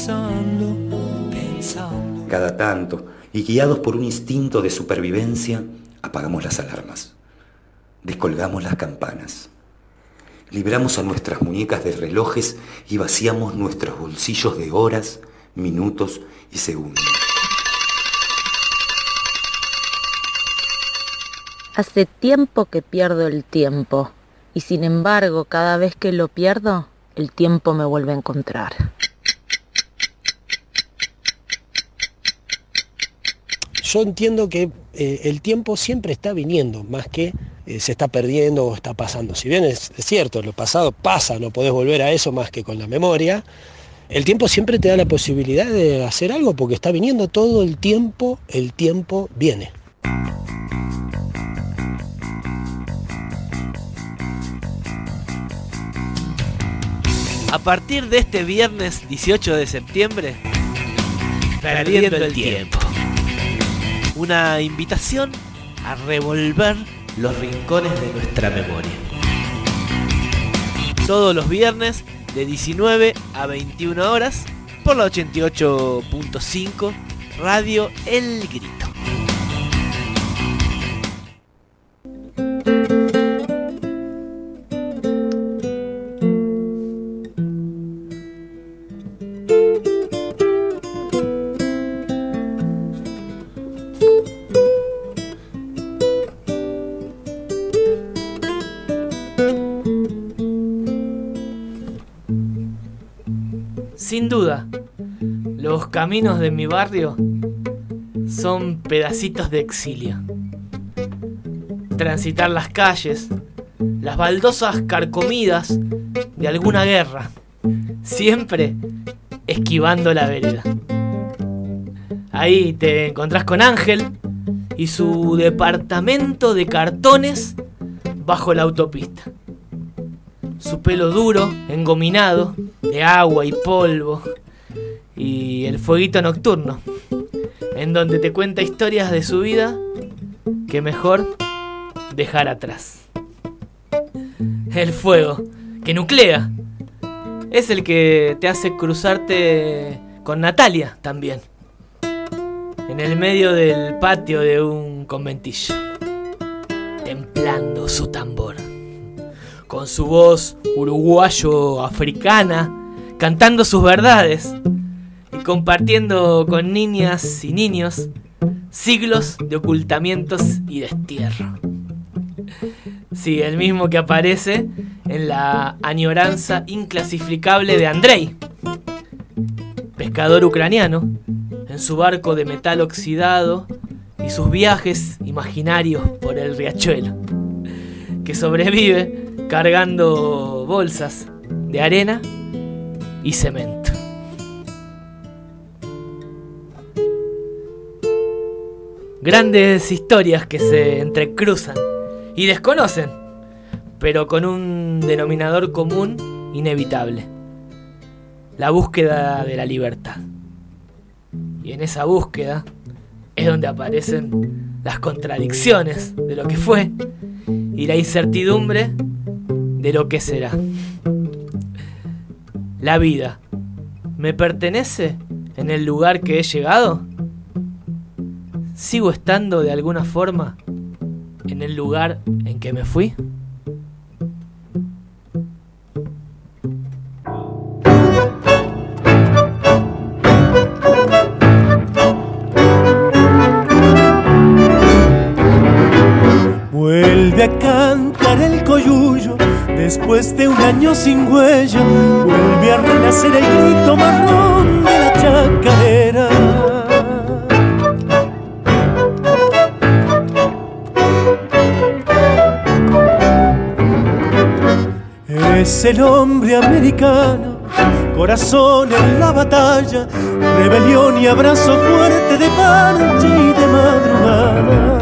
pensando. Cada tanto, y guiados por un instinto de supervivencia, apagamos las alarmas, descolgamos las campanas, libramos a nuestras muñecas de relojes y vaciamos nuestros bolsillos de horas, minutos y segundos. Hace tiempo que pierdo el tiempo, y sin embargo, cada vez que lo pierdo, el tiempo me vuelve a encontrar. Yo entiendo que el tiempo siempre está viniendo, más que se está perdiendo o está pasando. Si bien es cierto, lo pasado pasa, no podés volver a eso más que con la memoria, el tiempo siempre te da la posibilidad de hacer algo porque está viniendo todo el tiempo viene. A partir de este viernes 18 de septiembre, Perdiendo el Tiempo. Una invitación a revolver los rincones de nuestra memoria. Todos los viernes de 19 a 21 horas por la 88.5 Radio El Grito. Sin duda, los caminos de mi barrio son pedacitos de exilio. Transitar las calles, las baldosas carcomidas de alguna guerra, siempre esquivando la vereda. Ahí te encontrás con Ángel y su departamento de cartones bajo la autopista. Su pelo duro, engominado, de agua y polvo, y el fueguito nocturno, en donde te cuenta historias de su vida que mejor dejar atrás. El fuego, que nuclea, es el que te hace cruzarte con Natalia también, en el medio del patio de un conventillo, templando su tambor, con su voz uruguayo-africana, cantando sus verdades y compartiendo con niñas y niños siglos de ocultamientos y destierro. Sí, el mismo que aparece en la añoranza inclasificable de Andrei, pescador ucraniano, en su barco de metal oxidado y sus viajes imaginarios por el riachuelo, que sobrevive cargando bolsas de arena y cemento. Grandes historias que se entrecruzan y desconocen, pero con un denominador común inevitable: la búsqueda de la libertad. Y en esa búsqueda es donde aparecen las contradicciones de lo que fue y la incertidumbre de lo que será. La vida, ¿me pertenece en el lugar que he llegado? ¿Sigo estando de alguna forma en el lugar en que me fui? Vuelve a cantar el coyullo después de un año sin huella. Vuelve a renacer el grito marrón de la chacarera. Es el hombre americano, corazón en la batalla, rebelión y abrazo fuerte de noche y de madrugada.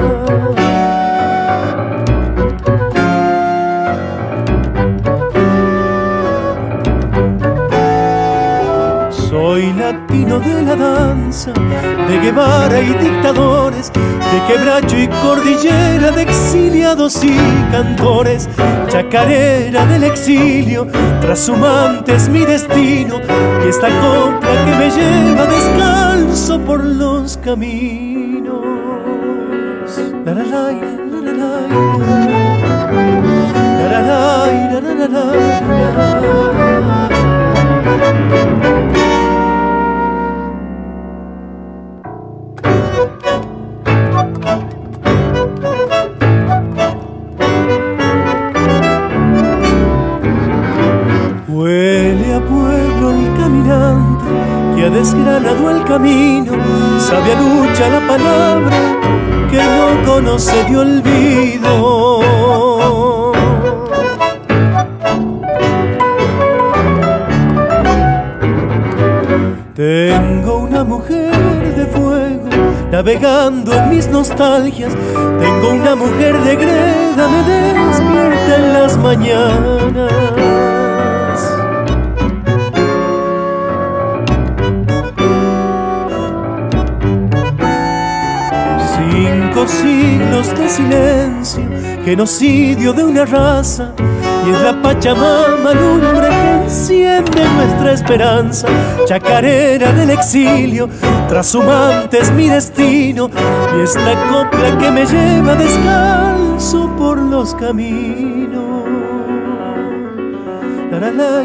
Soy Soy latino de la danza, de Guevara y dictadores, de quebracho y cordillera, de exiliados y cantores. Chacarera del exilio, trashumante es mi destino, y esta copla que me lleva descalzo por los caminos. La la la, la la la, la la la, la la la. Huele a pueblo el caminante que ha desgranado el camino, sabe a lucha la palabra que no conoce de olvido. Tengo una mujer de fuego navegando en mis nostalgias, tengo una mujer de greda, me despierta en las mañanas. 5 siglos de silencio, genocidio de una raza, y es la Pachamama lumbre que enciende nuestra esperanza. Chacarera del exilio, trashumante es mi destino, y esta copla que me lleva descalzo por los caminos. La la la,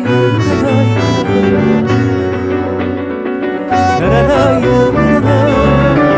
la la la, la la la.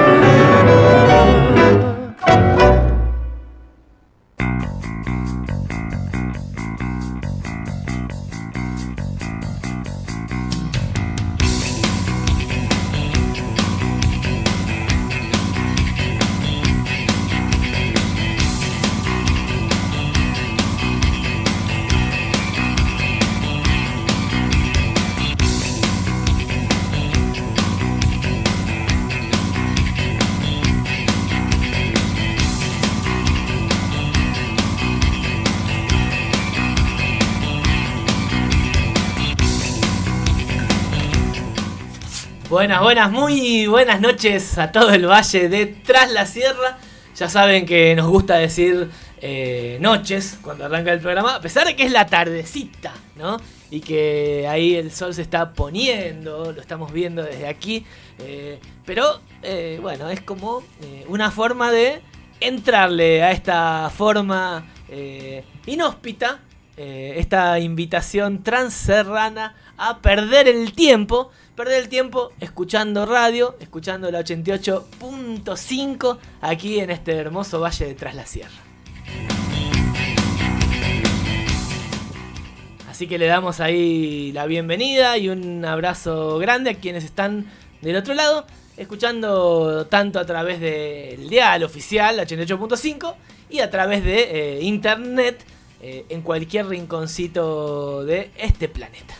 Buenas, muy buenas noches a todo el valle de Tras la Sierra. Ya saben que nos gusta decir noches cuando arranca el programa, a pesar de que es la tardecita, ¿no? Y que ahí el sol se está poniendo, lo estamos viendo desde aquí. Pero bueno, es como una forma de entrarle a esta forma inhóspita, esta invitación transserrana a perder el tiempo escuchando radio, escuchando la 88.5 aquí en este hermoso valle de Tras la Sierra. Así que le damos ahí la bienvenida y un abrazo grande a quienes están del otro lado, escuchando tanto a través del dial oficial, la 88.5, y a través de internet en cualquier rinconcito de este planeta.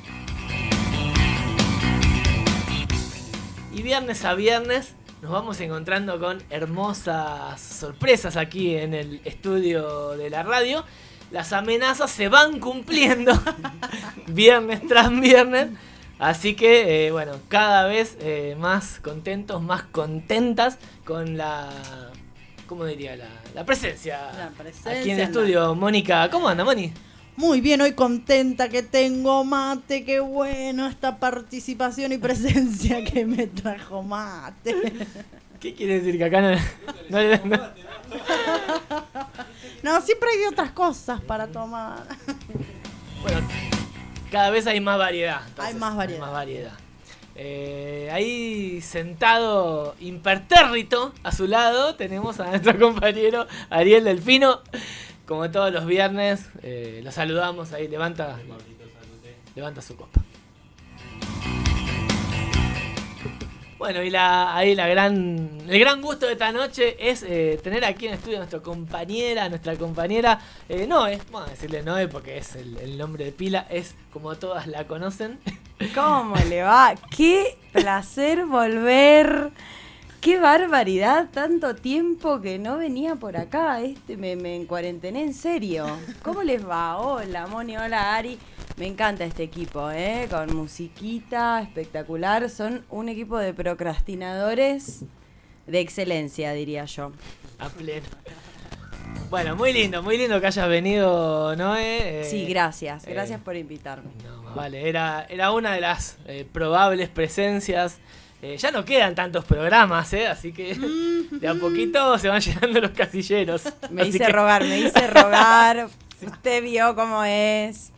Y viernes a viernes nos vamos encontrando con hermosas sorpresas aquí en el estudio de la radio. Las amenazas se van cumpliendo viernes tras viernes. Así que, bueno, cada vez más contentos, más contentas con la... ¿Cómo diría? La presencia aquí en el estudio. Mónica, ¿cómo anda, Moni? Muy bien, hoy contenta que tengo mate, qué bueno esta participación y presencia que me trajo mate. ¿Qué quiere decir que acá no No, siempre hay otras cosas para tomar. Bueno, cada vez hay más variedad. Hay más variedad. Ahí sentado impertérrito a su lado tenemos a nuestro compañero Ariel Delfino. Como todos los viernes, lo saludamos ahí, levanta su copa. Bueno, y el gran gusto de esta noche es tener aquí en el estudio a nuestra compañera, Noé. Vamos a decirle Noé porque es el nombre de pila, es como todas la conocen. ¿Cómo le va? Qué placer volver. Qué barbaridad, tanto tiempo que no venía por acá, me encuarentené en serio. ¿Cómo les va? Hola Moni, hola Ari. Me encanta este equipo, con musiquita espectacular. Son un equipo de procrastinadores de excelencia, diría yo. A pleno. Bueno, muy lindo que hayas venido, Noé. Sí, gracias por invitarme. No, vale, era una de las probables presencias. Ya no quedan tantos programas, así que de a poquito se van llenando los casilleros. Me hice rogar. Usted vio cómo es.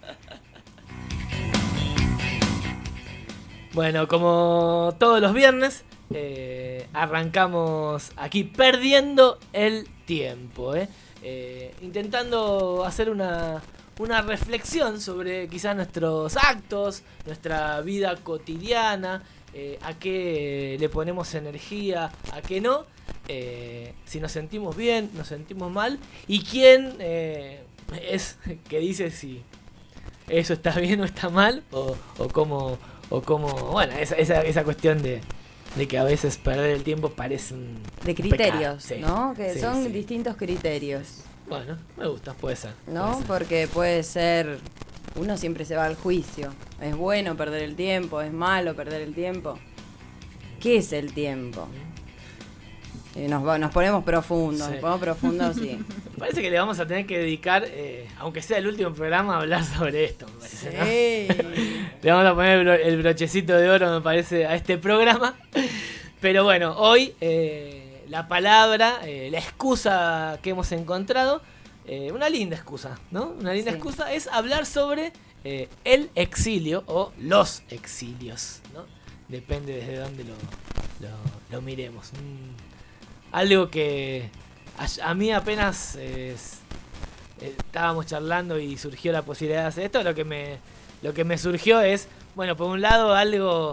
Bueno, como todos los viernes, arrancamos aquí perdiendo el tiempo, intentando hacer una reflexión sobre quizás nuestros actos, nuestra vida cotidiana, a qué le ponemos energía, a qué no, si nos sentimos bien, nos sentimos mal, y quién es que dice si eso está bien o está mal, o cómo, bueno, esa cuestión de que a veces perder el tiempo parece un de criterios, pecado, sí. ¿no? Que Sí, son sí. distintos criterios. Bueno, me gusta, puede ser. ¿No? Porque puede ser, uno siempre se va al juicio. ¿Es bueno perder el tiempo? ¿Es malo perder el tiempo? ¿Qué es el tiempo? Y nos ponemos profundos, sí. Parece que le vamos a tener que dedicar, aunque sea el último programa, a hablar sobre esto, me parece, ¿no? Le vamos a poner el brochecito de oro, me parece, a este programa. Pero bueno, hoy la palabra, la excusa que hemos encontrado, una linda excusa, ¿no? Una linda excusa es hablar sobre el exilio o los exilios, ¿no? Depende desde dónde lo miremos. Algo que a mí apenas estábamos charlando y surgió la posibilidad de hacer esto, lo que me surgió es, bueno, por un lado algo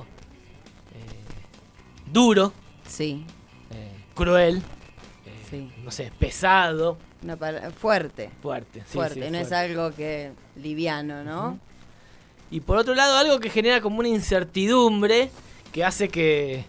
duro, sí, cruel, sí, no sé, pesado, una fuerte, sí, no es algo que liviano, ¿no? Uh-huh. Y por otro lado algo que genera como una incertidumbre que hace que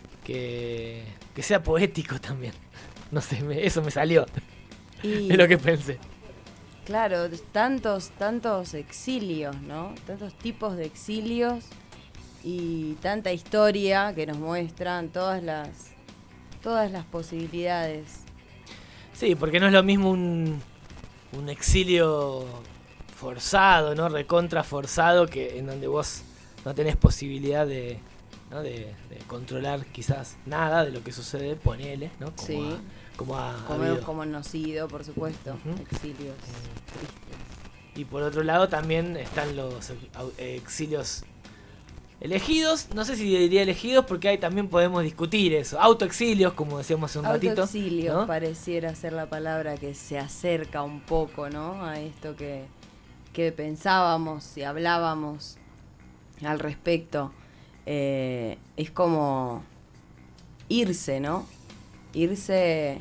sea poético también. No sé, eso me salió. Es lo que pensé. Claro, tantos exilios, ¿no? Tantos tipos de exilios y tanta historia que nos muestran todas las posibilidades. Sí, porque no es lo mismo un exilio forzado, ¿no? Recontra forzado, que en donde vos no tenés posibilidad de controlar quizás nada de lo que sucede, ponele, ¿no? Como hemos ido, por supuesto, exilios tristes. Y por otro lado también están los exilios elegidos, no sé si diría elegidos porque ahí también podemos discutir eso, autoexilios, como decíamos hace un ratito. Autoexilio, ¿no? Pareciera ser la palabra que se acerca un poco, ¿no? A esto que pensábamos y hablábamos al respecto. Es como irse, ¿no? Irse,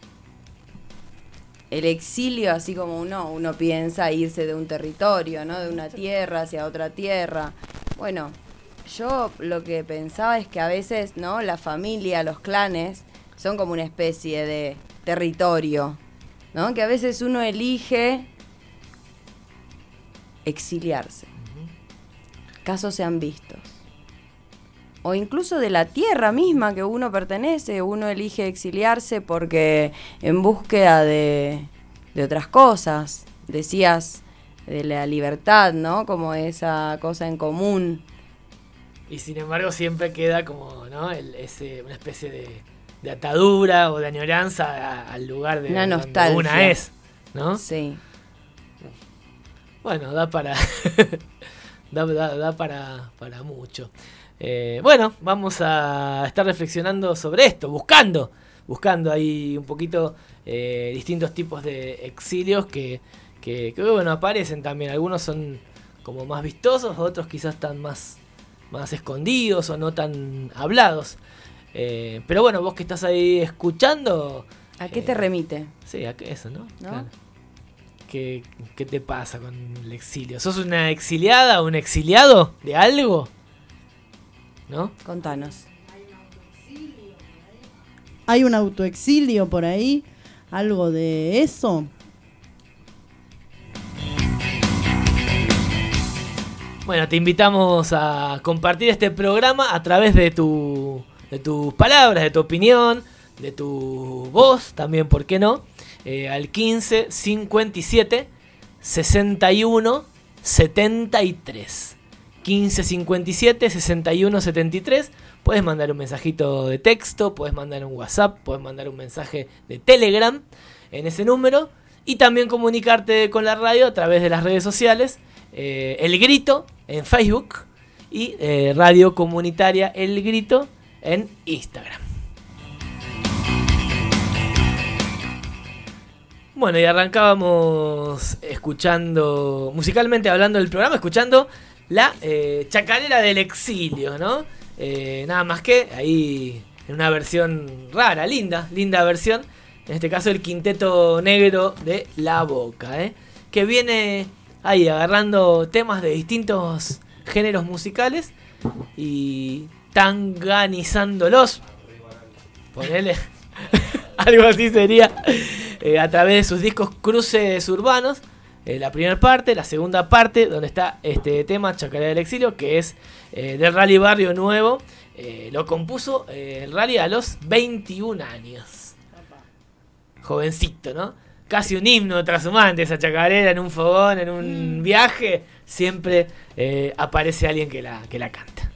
el exilio, así como uno piensa irse de un territorio, ¿no? De una tierra hacia otra tierra. Bueno, yo lo que pensaba es que a veces, ¿no? La familia, los clanes, son como una especie de territorio, ¿no? Que a veces uno elige exiliarse. Casos se han visto. O incluso de la tierra misma que uno pertenece, uno elige exiliarse porque en búsqueda de otras cosas, decías, de la libertad, ¿no? Como esa cosa en común. Y sin embargo siempre queda como, ¿no? una especie de atadura o de añoranza al lugar de una donde nostalgia. Una es, ¿no? Sí. Bueno, da para da para mucho. Bueno, vamos a estar reflexionando sobre esto, buscando ahí un poquito distintos tipos de exilios que bueno, aparecen también. Algunos son como más vistosos, otros quizás están más escondidos o no tan hablados. Pero bueno, vos que estás ahí escuchando... ¿A qué te remite? Sí, a eso, ¿no? Claro. ¿Qué te pasa con el exilio? ¿Sos una exiliada o un exiliado de algo? ¿No? Contanos. ¿Hay un autoexilio por ahí? ¿Algo de eso? Bueno, te invitamos a compartir este programa a través de tus palabras, de tu opinión, de tu voz, también, ¿por qué no? Al 15 57 61 73. 15 57 61 73. Puedes mandar un mensajito de texto, puedes mandar un WhatsApp, puedes mandar un mensaje de Telegram en ese número. Y también comunicarte con la radio a través de las redes sociales. El Grito en Facebook y Radio Comunitaria El Grito en Instagram. Bueno, y arrancábamos escuchando, musicalmente hablando del programa, escuchando la Chacarera del Exilio, ¿no? Nada más que ahí en una versión rara, linda versión. En este caso el Quinteto Negro de La Boca, que viene ahí agarrando temas de distintos géneros musicales y tanganizándolos. Ponele. Algo así sería. A través de sus discos Cruces Urbanos. La primera parte, la segunda parte, donde está este tema Chacarera del Exilio, que es del Rally Barrio Nuevo. Lo compuso el Rally a los 21 años. Jovencito, ¿no? Casi un himno trashumante esa chacarera en un fogón, en un viaje. Siempre aparece alguien que la canta.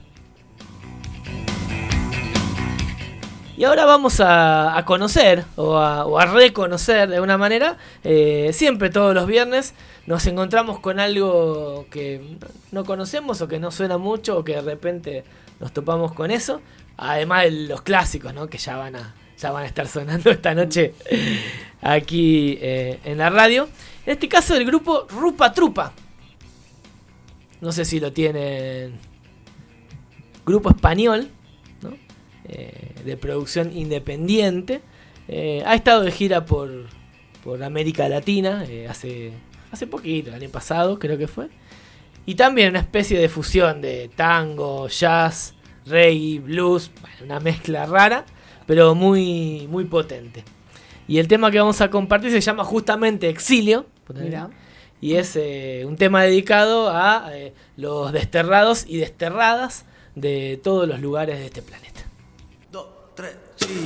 Y ahora vamos a conocer o a reconocer de alguna manera. Siempre todos los viernes nos encontramos con algo que no conocemos o que no suena mucho o que de repente nos topamos con eso. Además de los clásicos, ¿no? Que ya van a estar sonando esta noche aquí en la radio. En este caso el grupo Rupa Trupa. No sé si lo tienen. Grupo español, ¿no? De producción independiente. Ha estado de gira por América Latina hace poquito, el año pasado creo que fue. Y también una especie de fusión de tango, jazz, reggae, blues. Bueno, una mezcla rara, pero muy, muy potente. Y el tema que vamos a compartir se llama justamente Exilio. Mirá. Y es un tema dedicado a los desterrados y desterradas de todos los lugares de este planeta. 2, 3, sí.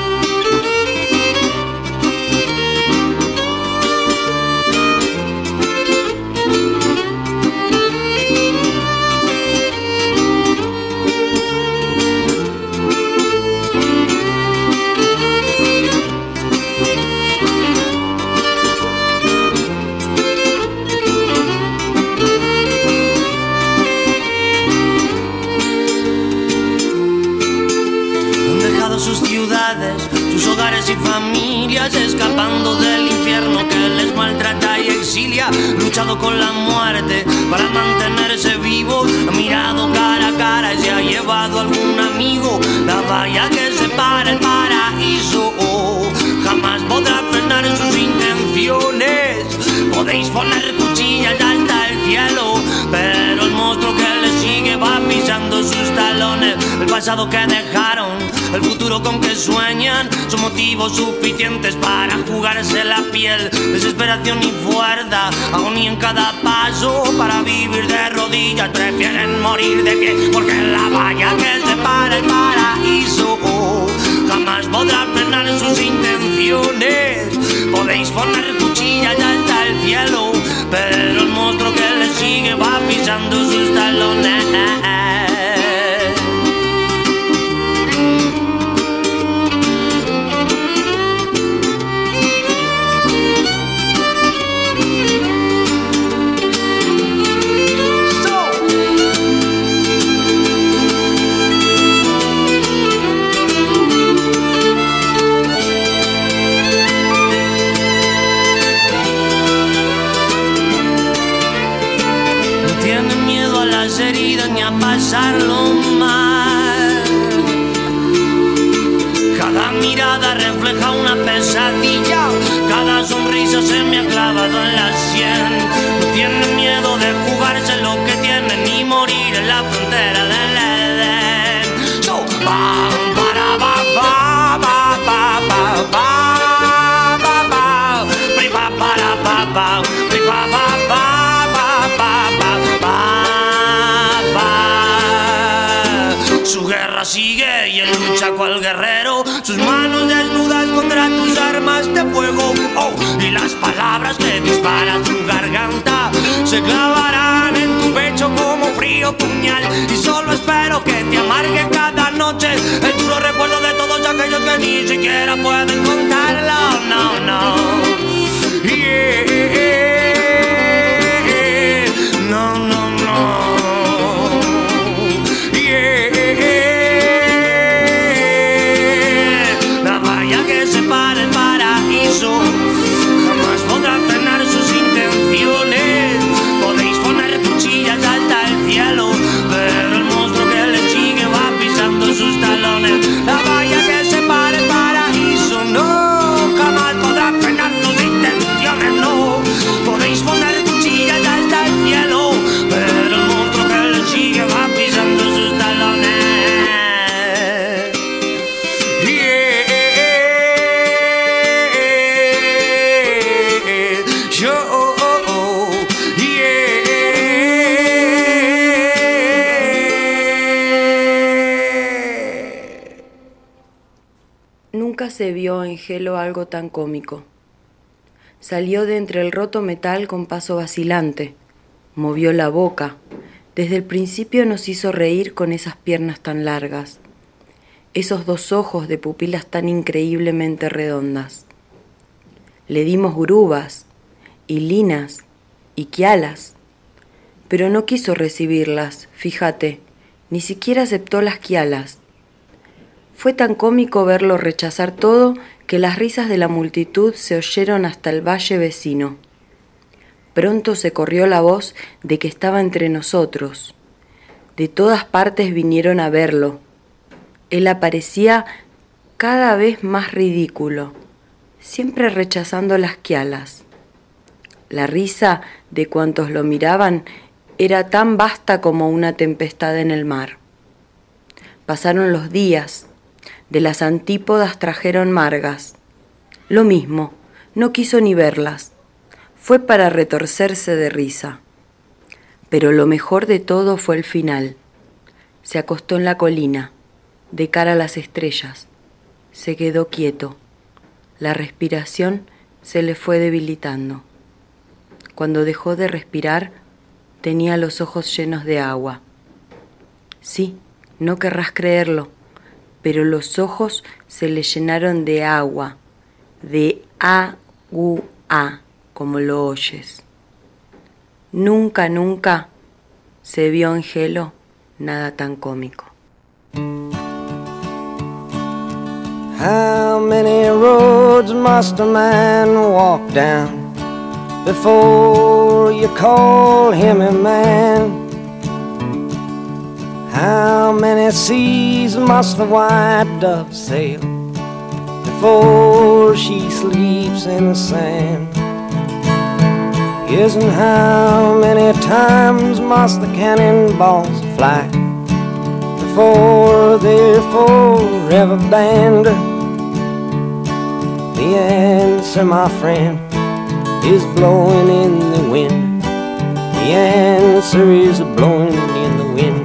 Sus ciudades, sus hogares y familias, escapando del infierno que les maltrata y exilia. Luchado con la muerte para mantenerse vivo, ha mirado cara a cara y se ha llevado algún amigo. La valla que separa el paraíso jamás podrá frenar sus intenciones. Podéis poner cuchillas hasta el cielo, pero el monstruo que les sigue va pisando sus talones. El pasado que dejaron, el futuro con que sueñan, son motivos suficientes para jugarse la piel. Desesperación y fuerza, agonía en cada paso. Para vivir de rodillas prefieren morir de pie, porque la valla que separa el paraíso jamás podrá frenar sus intenciones. Podéis poner cuchillas hasta el cielo, pero el monstruo que les sigue va pisando sus talones. Heridas ni a pasarlo mal. Cada mirada refleja una pesadilla, cada sonrisa se me ha clavado en la sien. No tienen miedo de jugarse lo que tienen y morir en la frontera del Edén. So, bam, para, ba, ba, ba, ba, ba, ba, ba, ba, pri, ba, para, ba, ba, pri, ba, ba, ba, ba, ba, ba, ba. sigue y él lucha cual guerrero, sus manos desnudas contra tus armas de fuego. Oh, y las palabras que dispara tu garganta se clavarán en tu pecho como frío puñal. Y solo espero que te amargue cada noche el duro recuerdo de todos aquellos que ni siquiera pueden contarlo. No, no. Yeah. No, no, no. La valla que separa el paraíso jamás podrá frenar sus intenciones. Podéis poner cuchillas hasta el cielo, pero el monstruo que le sigue va pisando sus talones. La valla que separa el paraíso no jamás podrá frenar sus intenciones, no. Podéis poner cuchillas hasta el cielo, pero el monstruo que le sigue va pisando sus talones. Nunca se vio en Gelo algo tan cómico. Salió de entre el roto metal con paso vacilante, movió la boca. Desde el principio nos hizo reír con esas piernas tan largas, esos dos ojos de pupilas tan increíblemente redondas. Le dimos grubas, y linas, y quialas, pero no quiso recibirlas, fíjate, ni siquiera aceptó las quialas. Fue tan cómico verlo rechazar todo que las risas de la multitud se oyeron hasta el valle vecino. Pronto se corrió la voz de que estaba entre nosotros. De todas partes vinieron a verlo. Él aparecía cada vez más ridículo, siempre rechazando las quialas. La risa de cuantos lo miraban era tan vasta como una tempestad en el mar. Pasaron los días. De las antípodas trajeron margas. Lo mismo, no quiso ni verlas. Fue para retorcerse de risa. Pero lo mejor de todo fue el final. Se acostó en la colina, de cara a las estrellas. Se quedó quieto. La respiración se le fue debilitando. Cuando dejó de respirar, tenía los ojos llenos de agua. Sí, no querrás creerlo, pero los ojos se le llenaron de agua, de agua, como lo oyes. Nunca, nunca se vio en Gelo nada tan cómico. How many roads must a man walk down before you call him a man? How many seas must the white dove sail before she sleeps in the sand? Yes, and how many times must the cannonballs fly before they're forever banned? The answer, my friend, is blowing in the wind. The answer is blowing in the wind.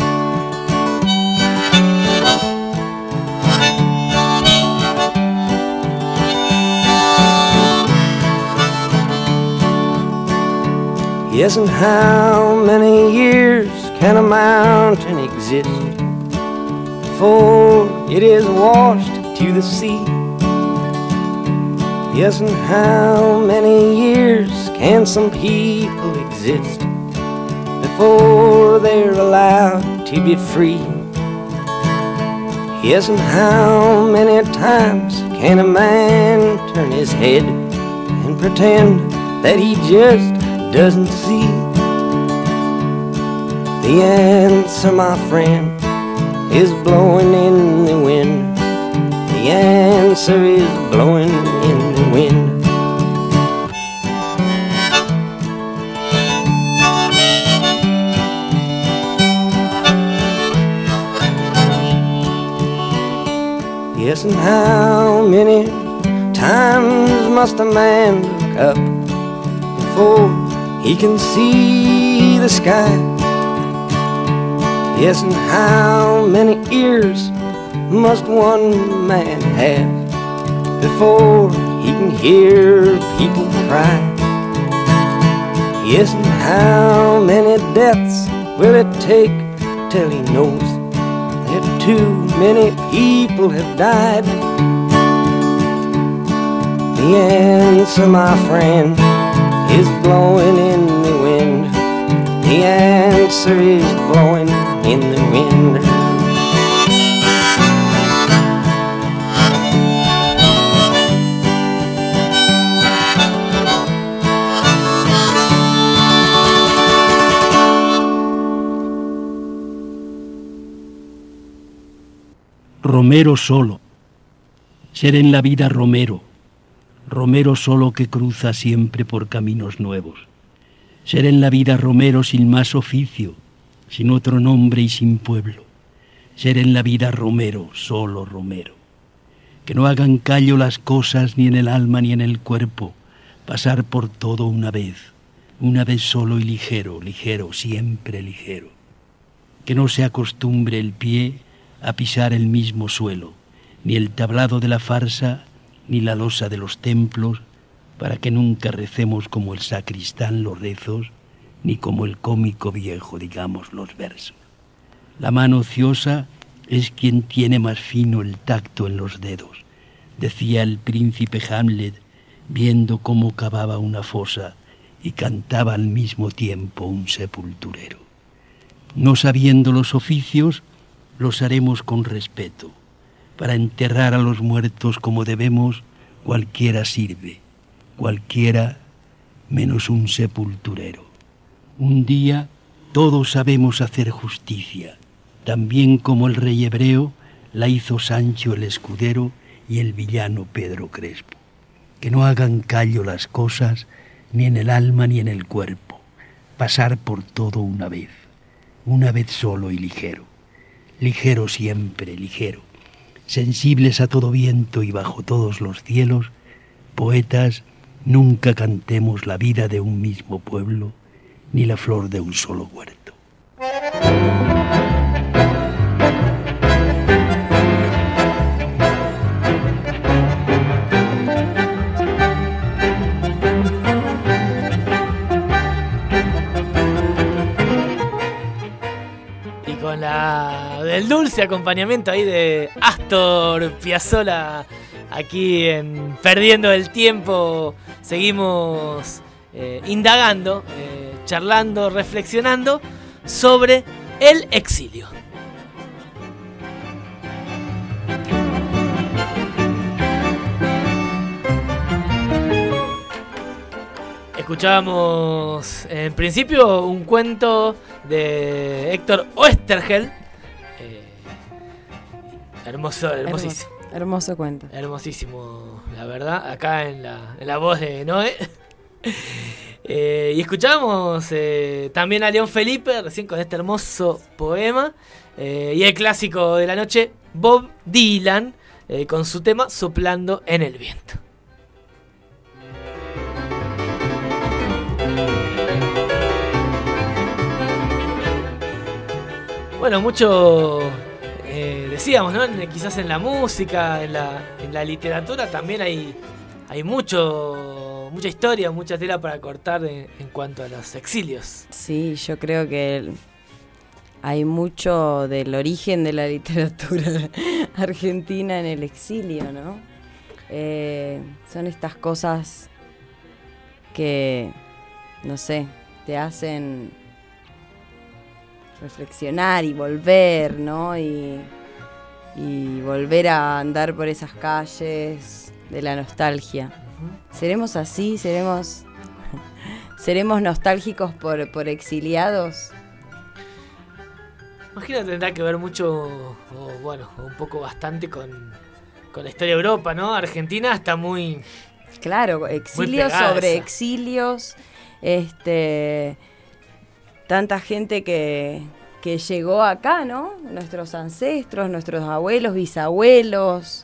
Yes, and how many years can a mountain exist before it is washed to the sea? Yes, and how many years can some people exist before they're allowed to be free? Yes, and how many times can a man turn his head and pretend that he just doesn't see? The answer, my friend, is blowing in the wind. The answer is blowing in the wind. Yes, and how many times must a man look up before he can see the sky? Yes, and how many ears must one man have before he can hear people cry? Yes, and how many deaths will it take till he knows that too many people have died? The answer, my friend, is blowing in the wind. The answer is blowing in the wind. Romero solo. Ser en la vida Romero. Romero solo que cruza siempre por caminos nuevos. Ser en la vida Romero sin más oficio, sin otro nombre y sin pueblo. Ser en la vida Romero, solo Romero. Que no hagan callo las cosas ni en el alma ni en el cuerpo. Pasar por todo una vez solo y ligero, ligero, siempre ligero. Que no se acostumbre el pie a pisar el mismo suelo, ni el tablado de la farsa, ni la losa de los templos, para que nunca recemos como el sacristán los rezos, ni como el cómico viejo digamos los versos. La mano ociosa es quien tiene más fino el tacto en los dedos, decía el príncipe Hamlet, viendo cómo cavaba una fosa y cantaba al mismo tiempo un sepulturero. No sabiendo los oficios, los haremos con respeto. Para enterrar a los muertos como debemos, cualquiera sirve, cualquiera menos un sepulturero. Un día todos sabemos hacer justicia, también como el rey hebreo la hizo Sancho el Escudero y el villano Pedro Crespo. Que no hagan callo las cosas, ni en el alma ni en el cuerpo, pasar por todo una vez solo y ligero, ligero siempre, ligero, sensibles a todo viento y bajo todos los cielos, poetas, nunca cantemos la vida de un mismo pueblo, ni la flor de un solo huerto. Y con el dulce acompañamiento ahí de Astor Piazzolla, aquí en Perdiendo el Tiempo, seguimos indagando, charlando, reflexionando sobre el exilio. Escuchábamos en principio un cuento de Héctor Oesterheld. Hermosísimo. Hermoso cuento. Hermosísimo, la verdad, acá en la voz de Noé. Y escuchamos también a León Felipe, recién con este hermoso poema. Y el clásico de la noche, Bob Dylan, con su tema Soplando en el Viento. Bueno, mucho decíamos, ¿no? Quizás en la música, en la literatura también hay mucha historia, mucha tela para cortar en cuanto a los exilios. Sí, yo creo que hay mucho del origen de la literatura argentina en el exilio, ¿no? Son estas cosas que, no sé, te hacen reflexionar y volver, ¿no? Y volver a andar por esas calles de la nostalgia. ¿Seremos así? ¿Seremos nostálgicos por exiliados? Imagino que tendrá que ver mucho, un poco bastante con la historia de Europa, ¿no? Argentina está muy... Claro, exilios sobre exilios, tanta gente que llegó acá, ¿no? Nuestros ancestros, nuestros abuelos, bisabuelos,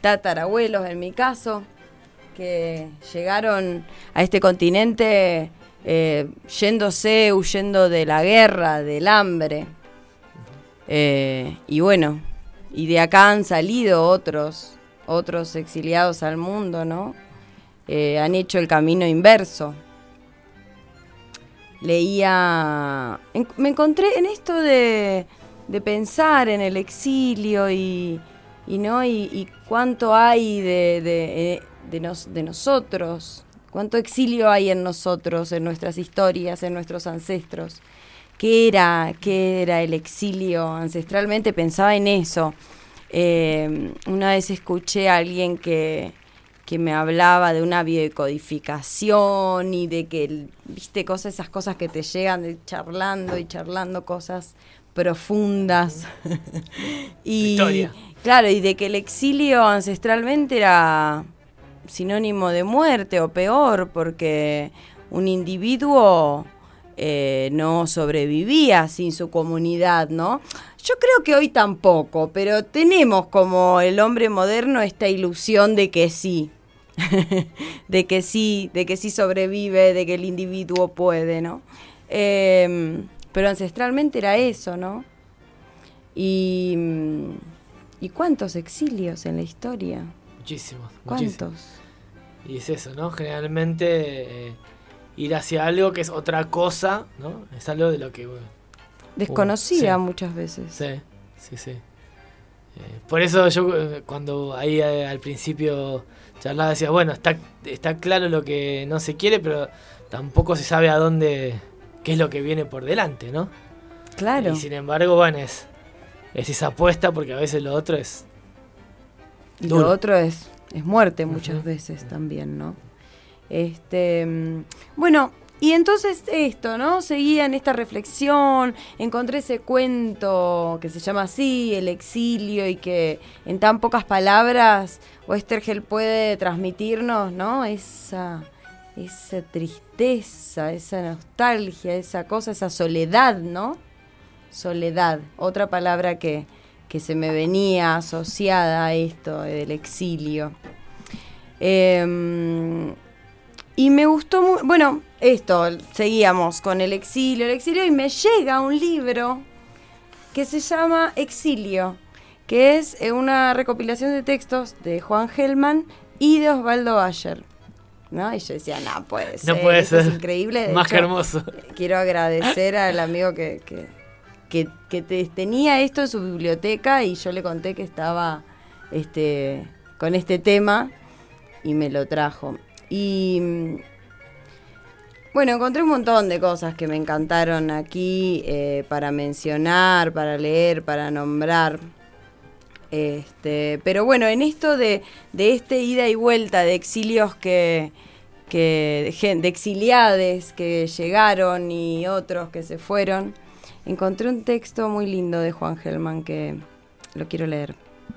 tatarabuelos en mi caso, que llegaron a este continente yéndose, huyendo de la guerra, del hambre. Y bueno, y de acá han salido otros exiliados al mundo, ¿no? Han hecho el camino inverso. Me encontré en esto de pensar en el exilio y cuánto hay de nosotros, cuánto exilio hay en nosotros, en nuestras historias, en nuestros ancestros. ¿Qué era el exilio? Ancestralmente pensaba en eso. Una vez escuché a alguien que me hablaba de una biodecodificación y de que, viste, esas cosas que te llegan de charlando cosas profundas. Y historia. Claro, y de que el exilio ancestralmente era sinónimo de muerte o peor, porque un individuo no sobrevivía sin su comunidad, ¿no? Yo creo que hoy tampoco, pero tenemos como el hombre moderno esta ilusión de que sí. de que sí sobrevive, de que el individuo puede, ¿no? Pero ancestralmente era eso, ¿no? Y cuántos exilios en la historia. Muchísimos. ¿Cuántos? Y es eso, ¿no? Generalmente ir hacia algo que es otra cosa, ¿no? Es algo de lo que... desconocida sí. Muchas veces. Sí. Por eso yo cuando ahí al principio charlaba decía, bueno, está claro lo que no se quiere, pero tampoco se sabe a dónde, qué es lo que viene por delante, ¿no? Claro. Y sin embargo, bueno, es esa apuesta, porque a veces lo otro es duro. Lo otro es muerte muchas veces también, ¿no? Bueno, y entonces esto, ¿no? Seguía en esta reflexión, encontré ese cuento que se llama así, El exilio, y que en tan pocas palabras Oesterheld puede transmitirnos, ¿no? Esa tristeza, esa nostalgia, esa cosa, esa soledad, ¿no? Soledad, otra palabra que se me venía asociada a esto del exilio. Y me gustó muy... Bueno, seguíamos con el exilio, y me llega un libro que se llama Exilio, que es una recopilación de textos de Juan Gelman y de Osvaldo Bayer, ¿no? Y yo decía, no puede ser, es increíble. De más hecho, que hermoso. Quiero agradecer al amigo que tenía esto en su biblioteca, y yo le conté que estaba con este tema y me lo trajo. Y bueno, encontré un montón de cosas que me encantaron aquí para mencionar, para leer, para nombrar. Pero bueno, en esto de ida y vuelta de exilios de exiliades que llegaron y otros que se fueron, encontré un texto muy lindo de Juan Gelman que lo quiero leer.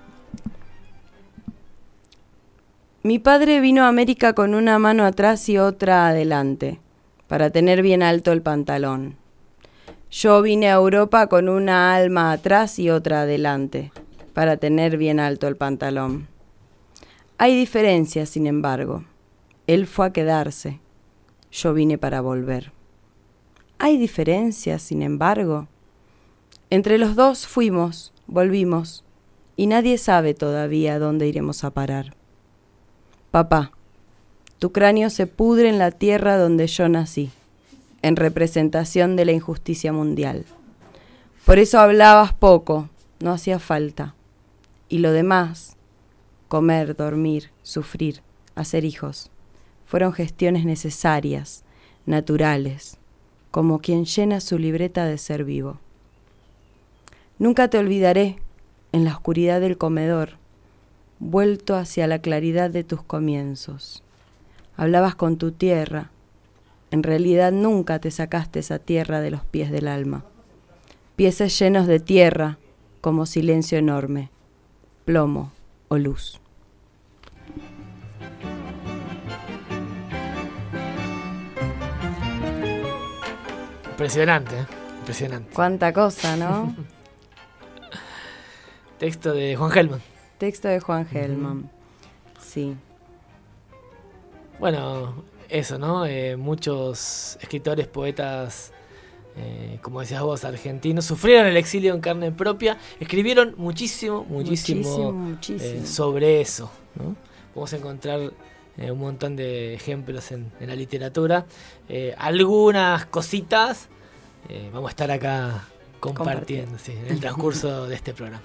Mi padre vino a América con una mano atrás y otra adelante, para tener bien alto el pantalón. Yo vine a Europa con una alma atrás y otra adelante, para tener bien alto el pantalón. Hay diferencias, sin embargo. Él fue a quedarse. Yo vine para volver. Hay diferencias, sin embargo. Entre los dos fuimos, volvimos, y nadie sabe todavía dónde iremos a parar. Papá, tu cráneo se pudre en la tierra donde yo nací, en representación de la injusticia mundial. Por eso hablabas poco, no hacía falta. Y lo demás, comer, dormir, sufrir, hacer hijos, fueron gestiones necesarias, naturales, como quien llena su libreta de ser vivo. Nunca te olvidaré, en la oscuridad del comedor, vuelto hacia la claridad de tus comienzos. Hablabas con tu tierra. En realidad nunca te sacaste esa tierra de los pies del alma. Pies llenos de tierra, como silencio enorme, plomo o luz. Impresionante, impresionante. Cuánta cosa, ¿no? Texto de Juan Gelman. Texto de Juan Gelman, sí. Bueno, eso, ¿no? Muchos escritores, poetas, como decías vos, argentinos, sufrieron el exilio en carne propia, escribieron muchísimo sobre eso, ¿no? Podemos encontrar un montón de ejemplos en la literatura. Algunas cositas vamos a estar acá compartiendo, sí, en el transcurso de este programa.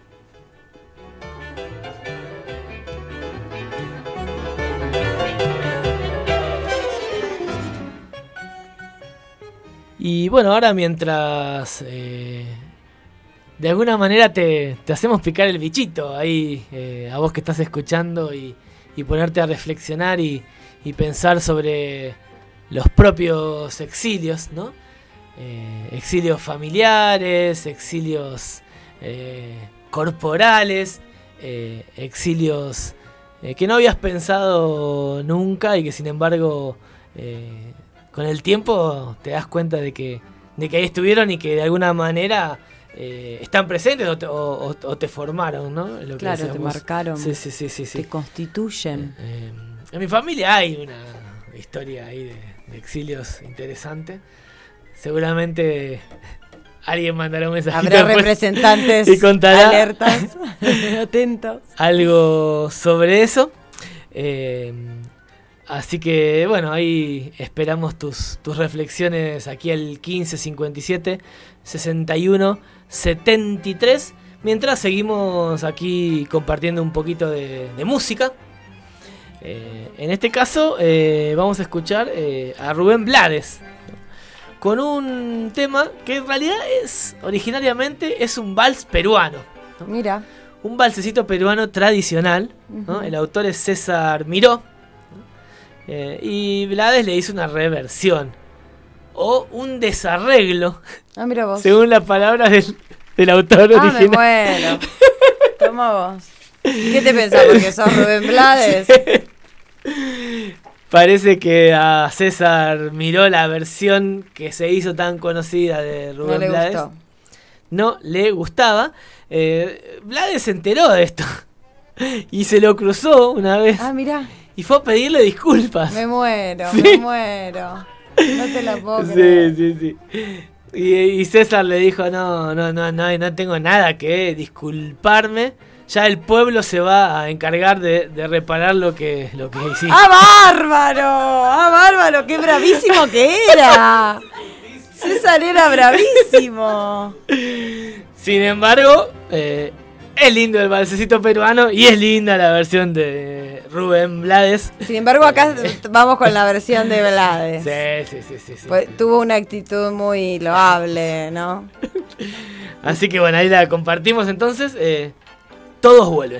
Y bueno, ahora mientras de alguna manera te hacemos picar el bichito ahí, a vos que estás escuchando, y ponerte a reflexionar y pensar sobre los propios exilios, ¿no? Exilios familiares, exilios corporales, exilios que no habías pensado nunca y que sin embargo con el tiempo te das cuenta de que ahí estuvieron y que de alguna manera están presentes o te formaron, ¿no? Lo que claro, te marcaron, sí. Te constituyen. En mi familia hay una historia ahí de exilios interesante. Seguramente alguien mandará un mensaje. Habrá representantes y contará alertas, atentos. Algo sobre eso. Así que bueno, ahí esperamos tus reflexiones aquí al 1557 61 73, mientras seguimos aquí compartiendo un poquito de música. En este caso vamos a escuchar a Rubén Blades con un tema que en realidad originariamente es un vals peruano, ¿no? Mira, un valsecito peruano tradicional, ¿no? El autor es César Miró, y Blades le hizo una reversión o un desarreglo, mira vos, según las palabras del autor original. Me muero. Toma vos. ¿Qué te pensás? Porque sos Rubén Blades. Parece que a César Miró la versión que se hizo tan conocida de Rubén Blades no le gustaba. Blades se enteró de esto y se lo cruzó una vez. Mirá. Y fue a pedirle disculpas. Me muero, ¿Sí? me muero. No te la puedo creer. Sí. Y César le dijo, no tengo nada que disculparme. Ya el pueblo se va a encargar de reparar lo que hiciste. ¡Bárbaro! ¡Qué bravísimo que era! César era bravísimo. Sin embargo, es lindo el valsecito peruano y es linda la versión de Rubén Blades. Sin embargo, acá vamos con la versión de Blades. Sí. Pues, tuvo una actitud muy loable, ¿no? Así que bueno, ahí la compartimos entonces. Todos vuelven.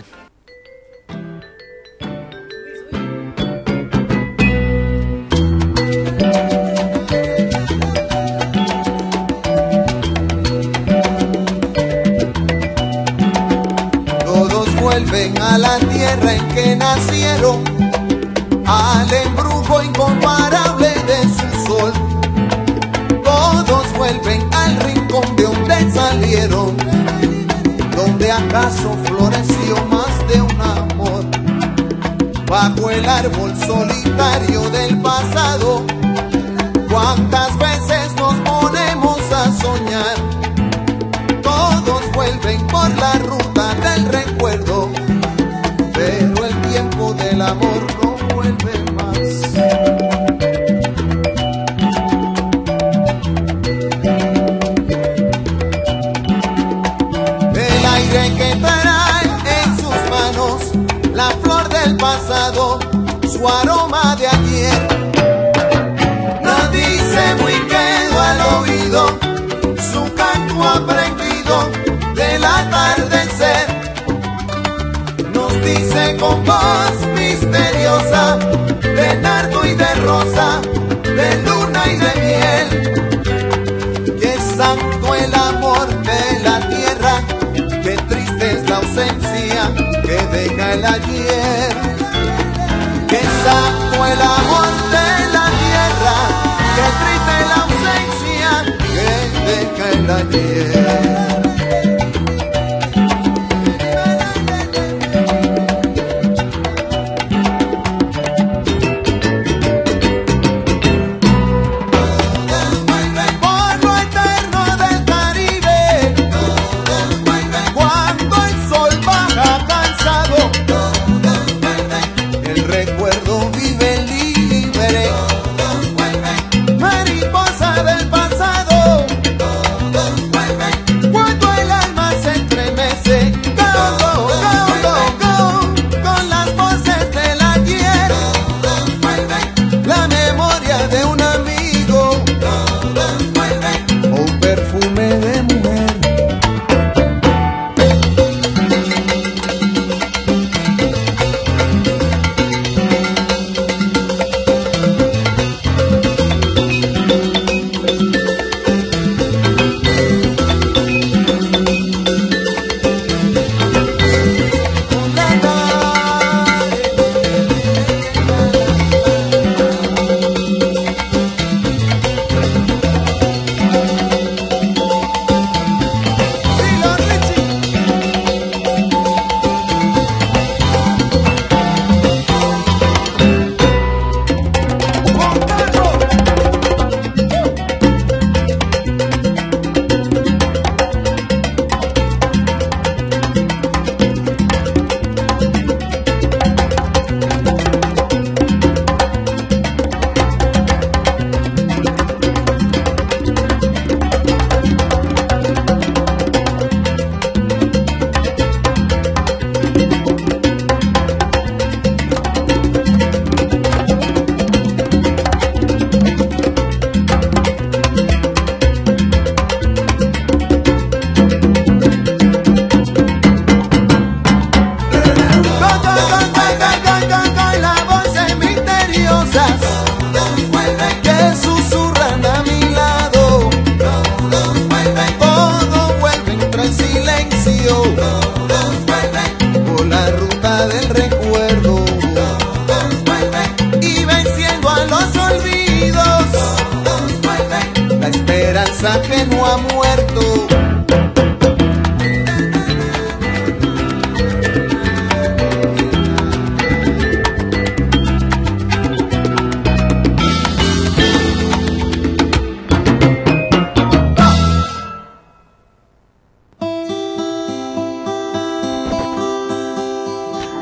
Todos vuelven a la tierra en que nacieron, al embrujo incomparable de su sol. Todos vuelven al rincón de donde salieron, donde acaso floreció más de un amor. Bajo el árbol solitario del pasado, cuántas veces nos ponemos a soñar. Todos vuelven por la ruta del recuerdo, pero el tiempo del amor no vuelve más. Que trae en sus manos la flor del pasado, su aroma de ayer. Nos dice muy quedo al oído su canto aprendido del atardecer. Nos dice con voz misteriosa de nardo y de rosa, de luna y de miel. Que santo el amor de la tierra, qué triste es la ausencia que deja el ayer. Qué santo el amor de la tierra, qué triste la ausencia que deja el ayer.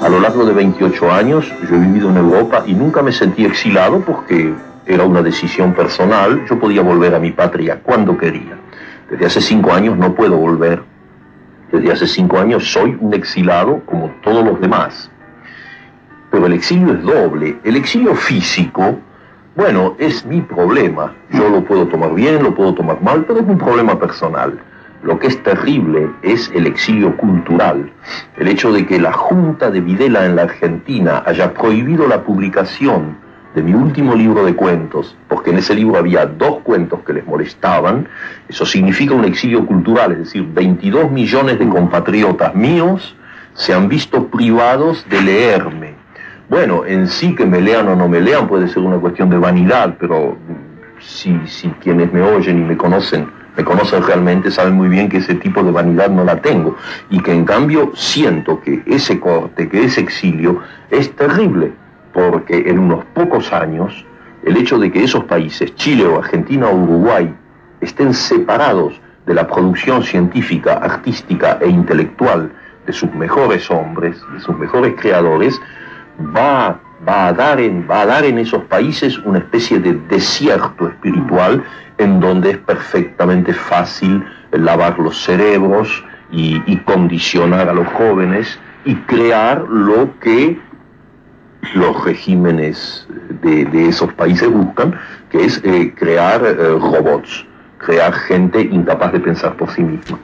A lo largo de 28 años yo he vivido en Europa y nunca me sentí exilado porque era una decisión personal. Yo podía volver a mi patria cuando quería. Desde hace 5 años no puedo volver. Desde hace 5 años soy un exilado como todos los demás. Pero el exilio es doble. El exilio físico, bueno, es mi problema. Yo lo puedo tomar bien, lo puedo tomar mal, pero es un problema personal. Lo que es terrible es el exilio cultural. El hecho de que la Junta de Videla en la Argentina haya prohibido la publicación de mi último libro de cuentos, porque en ese libro había 2 cuentos que les molestaban, eso significa un exilio cultural, es decir, 22 millones de compatriotas míos se han visto privados de leerme. Bueno, en sí que me lean o no me lean puede ser una cuestión de vanidad, pero si quienes me oyen y me conocen realmente, saben muy bien que ese tipo de vanidad no la tengo, y que en cambio siento que ese corte, que ese exilio es terrible, porque en unos pocos años el hecho de que esos países, Chile o Argentina o Uruguay, estén separados de la producción científica, artística e intelectual de sus mejores hombres, de sus mejores creadores, va a dar en esos países una especie de desierto espiritual en donde es perfectamente fácil lavar los cerebros y condicionar a los jóvenes y crear lo que los regímenes de esos países buscan, que es crear robots, crear gente incapaz de pensar por sí misma.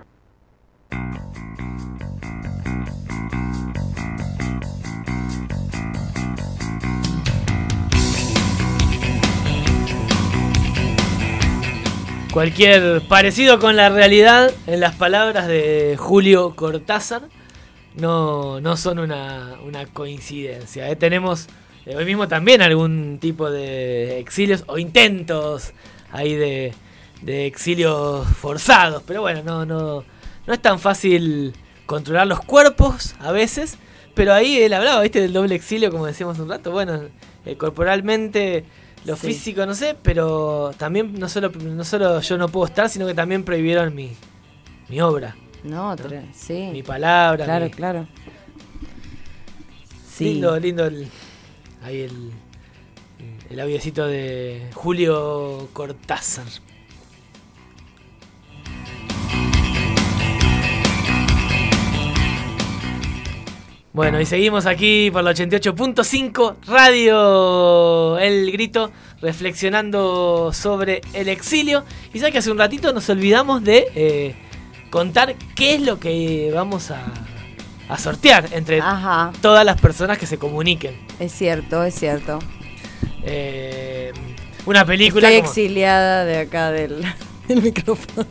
Cualquier parecido con la realidad, en las palabras de Julio Cortázar, no son una coincidencia. Tenemos hoy mismo también algún tipo de exilios o intentos ahí de exilios forzados, pero bueno, no es tan fácil controlar los cuerpos a veces, pero ahí él hablaba, ¿viste?, del doble exilio, como decíamos un rato. Bueno, corporalmente, lo físico no sé, pero también no solo yo no puedo estar, sino que también prohibieron mi obra. ¿no? Sí. Mi palabra. Claro, claro. Sí. Lindo ahí el audiocito de Julio Cortázar. Bueno, y seguimos aquí por la 88.5 Radio El Grito, reflexionando sobre el exilio. Y sabes que hace un ratito nos olvidamos de contar qué es lo que vamos a sortear entre todas las personas que se comuniquen. Es cierto, es cierto. Una película. Estoy exiliada de acá del micrófono.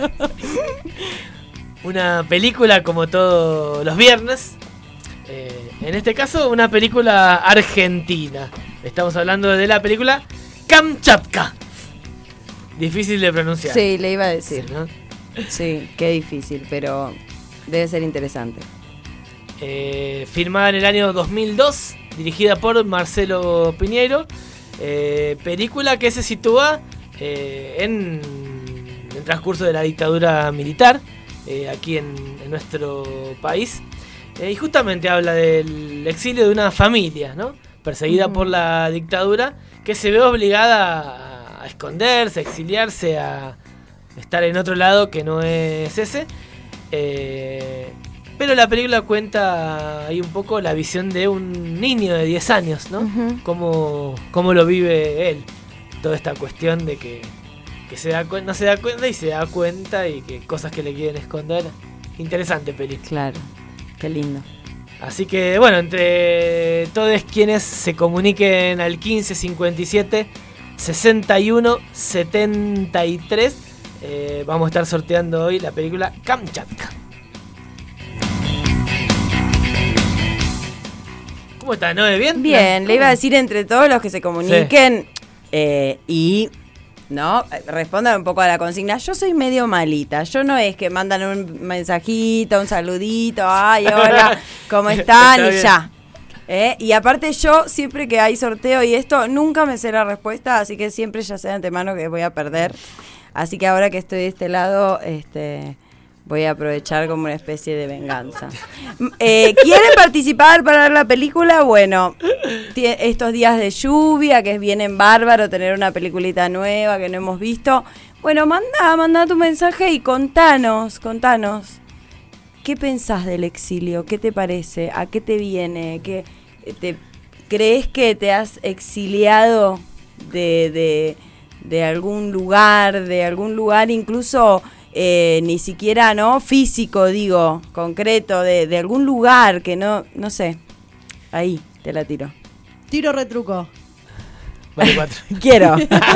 Una película como todos los viernes. En este caso, una película argentina. Estamos hablando de la película Kamchatka. Difícil de pronunciar. Sí, le iba a decir. Sí, ¿no? Sí, qué difícil, pero debe ser interesante. Filmada en el año 2002, dirigida por Marcelo Piñeiro. Película que se sitúa en el transcurso de la dictadura militar aquí en nuestro país. Y justamente habla del exilio de una familia, ¿no? Perseguida por la dictadura, que se ve obligada a esconderse, a exiliarse, a estar en otro lado que no es ese. Pero la película cuenta ahí un poco la visión de un niño de 10 años, ¿no? Cómo lo vive él. Toda esta cuestión de que no se da cuenta y se da cuenta, y que cosas que le quieren esconder. Interesante película. Claro. Qué lindo. Así que bueno, entre todos quienes se comuniquen al 1557 61 73, vamos a estar sorteando hoy la película Kamchatka. ¿Cómo está, Noé? ¿Bien? Bien, le iba a decir entre todos los que se comuniquen y... ¿no? Respondan un poco a la consigna. Yo soy medio malita. Yo no es que mandan un mensajito, un saludito, ay, hola, ¿cómo están? Y ya. Y aparte yo, siempre que hay sorteo y esto, nunca me sé la respuesta, así que siempre ya sé de antemano que voy a perder. Así que ahora que estoy de este lado, Voy a aprovechar como una especie de venganza. ¿Quieren participar para ver la película? Bueno, estos días de lluvia, que vienen bárbaro, tener una peliculita nueva que no hemos visto. Bueno, manda tu mensaje y contanos. ¿Qué pensás del exilio? ¿Qué te parece? ¿A qué te viene? ¿Crees que te has exiliado de algún lugar incluso... ni siquiera físico, digo, concreto, de algún lugar que no sé, ahí te la tiro. Tiro retruco. Vale 4. Quiero.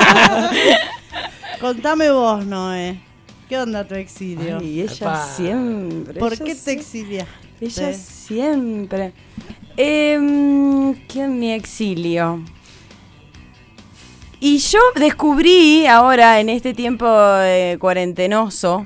Contame vos, Noé, ¿qué onda tu exilio? Ay, ella siempre. ¿Por qué te exilias? Ella siempre. ¿Qué es mi exilio? Y yo descubrí ahora, en este tiempo cuarentenoso,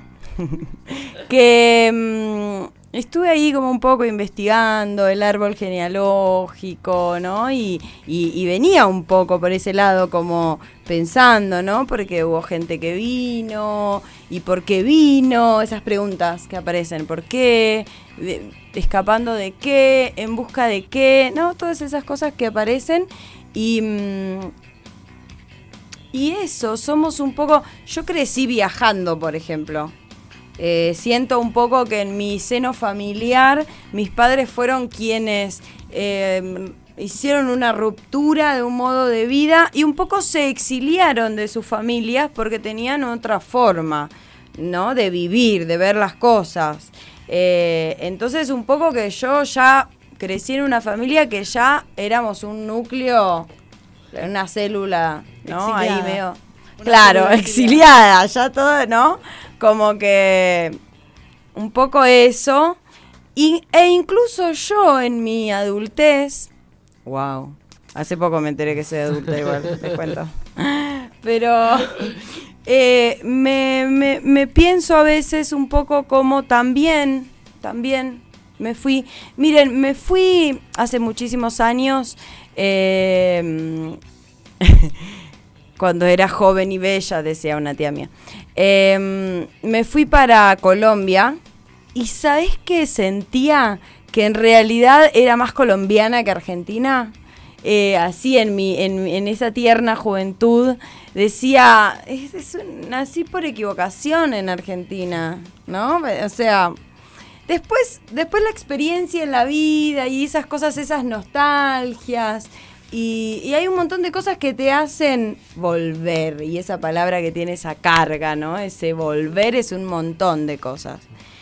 que estuve ahí como un poco investigando el árbol genealógico, ¿no? Y venía un poco por ese lado como pensando, ¿no? Porque hubo gente que vino, y por qué vino, esas preguntas que aparecen, ¿por qué? Escapando de qué, en busca de qué, ¿no? Todas esas cosas que aparecen y eso, somos un poco... Yo crecí viajando, por ejemplo. Siento un poco que en mi seno familiar mis padres fueron quienes hicieron una ruptura de un modo de vida y un poco se exiliaron de sus familias porque tenían otra forma, ¿no? De vivir, de ver las cosas. Entonces un poco que yo ya crecí en una familia que ya éramos un núcleo... Una célula, ¿no? Exiliada. Ahí medio... Claro, exiliada, ya todo, ¿no? Como que un poco eso. E incluso yo en mi adultez... Wow, hace poco me enteré que soy adulta igual, te cuento. Pero me pienso a veces un poco como también me fui... Miren, me fui hace muchísimos años... cuando era joven y bella, decía una tía mía, me fui para Colombia y ¿sabés qué sentía? Que en realidad era más colombiana que argentina. Así en esa tierna juventud decía, nací por equivocación en Argentina, ¿no? O sea... Después la experiencia en la vida y esas cosas, esas nostalgias, y hay un montón de cosas que te hacen volver, y esa palabra que tiene esa carga, ¿no? Ese volver es un montón de cosas.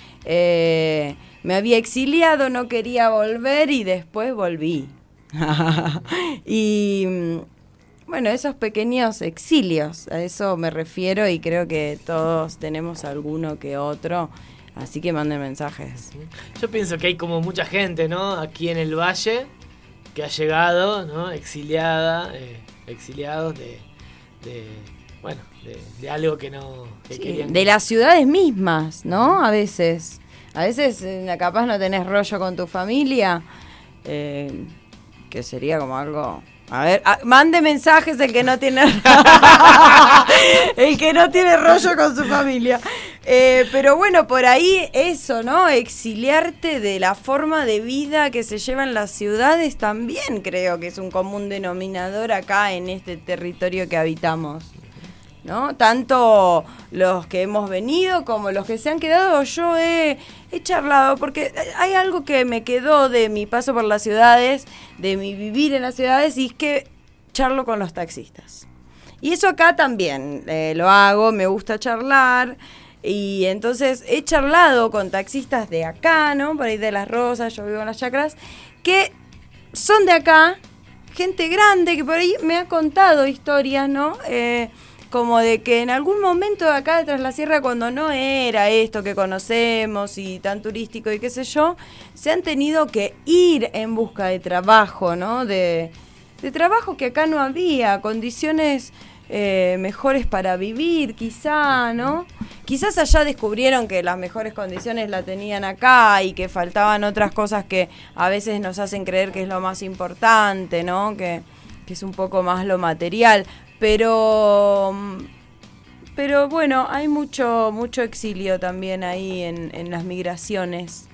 Me había exiliado, no quería volver y después volví. Y bueno, esos pequeños exilios, a eso me refiero y creo que todos tenemos alguno que otro. Así que manden mensajes. Yo pienso que hay como mucha gente, ¿no? Aquí en el Valle que ha llegado, ¿no? Exiliados de algo que no que querían. De las ciudades mismas, ¿no? A veces capaz no tenés rollo con tu familia, que sería como algo... A ver, mande mensajes el que no tiene rollo con su familia. Pero bueno, por ahí eso, ¿no? Exiliarte de la forma de vida que se lleva en las ciudades también creo que es un común denominador acá en este territorio que habitamos, ¿no? Tanto los que hemos venido como los que se han quedado. Yo he charlado, porque hay algo que me quedó de mi paso por las ciudades, de mi vivir en las ciudades, y es que charlo con los taxistas. Y eso acá también lo hago, me gusta charlar, y entonces he charlado con taxistas de acá, ¿no? Por ahí de Las Rosas, yo vivo en Las Chacras, que son de acá, gente grande que por ahí me ha contado historias, ¿no? Como de que en algún momento acá de Tras la Sierra, cuando no era esto que conocemos y tan turístico y qué sé yo, se han tenido que ir en busca de trabajo, ¿no? De trabajo que acá no había, condiciones mejores para vivir, quizá, ¿no? Quizás allá descubrieron que las mejores condiciones la tenían acá y que faltaban otras cosas que a veces nos hacen creer que es lo más importante, ¿no? Que es un poco más lo material. Pero pero bueno, hay mucho exilio también ahí en las migraciones.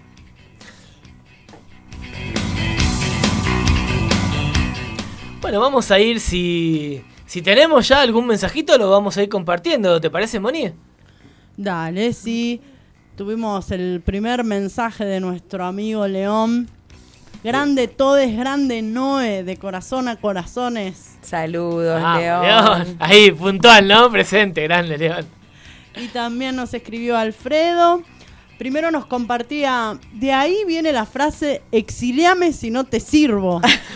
Bueno, vamos a ir, si tenemos ya algún mensajito, lo vamos a ir compartiendo. ¿Te parece, Moni? Dale, sí. Tuvimos el primer mensaje de nuestro amigo León. Grande Todes, grande Noé, de corazón a corazones. Saludos, León. Ahí, puntual, ¿no? Presente, grande León. Y también nos escribió Alfredo. Primero nos compartía, de ahí viene la frase, exiliame si no te sirvo.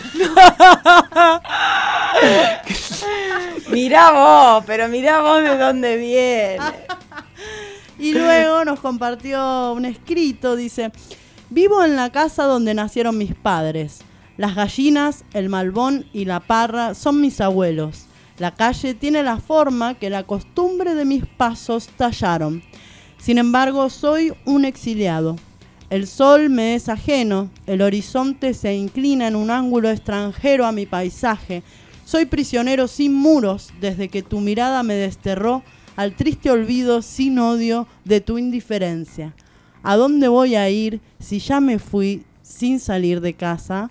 Mirá vos de dónde viene. Y luego nos compartió un escrito, dice, vivo en la casa donde nacieron mis padres. Las gallinas, el malbón y la parra son mis abuelos. La calle tiene la forma que la costumbre de mis pasos tallaron. Sin embargo, soy un exiliado. El sol me es ajeno, el horizonte se inclina en un ángulo extranjero a mi paisaje. Soy prisionero sin muros desde que tu mirada me desterró al triste olvido sin odio de tu indiferencia. ¿A dónde voy a ir si ya me fui sin salir de casa?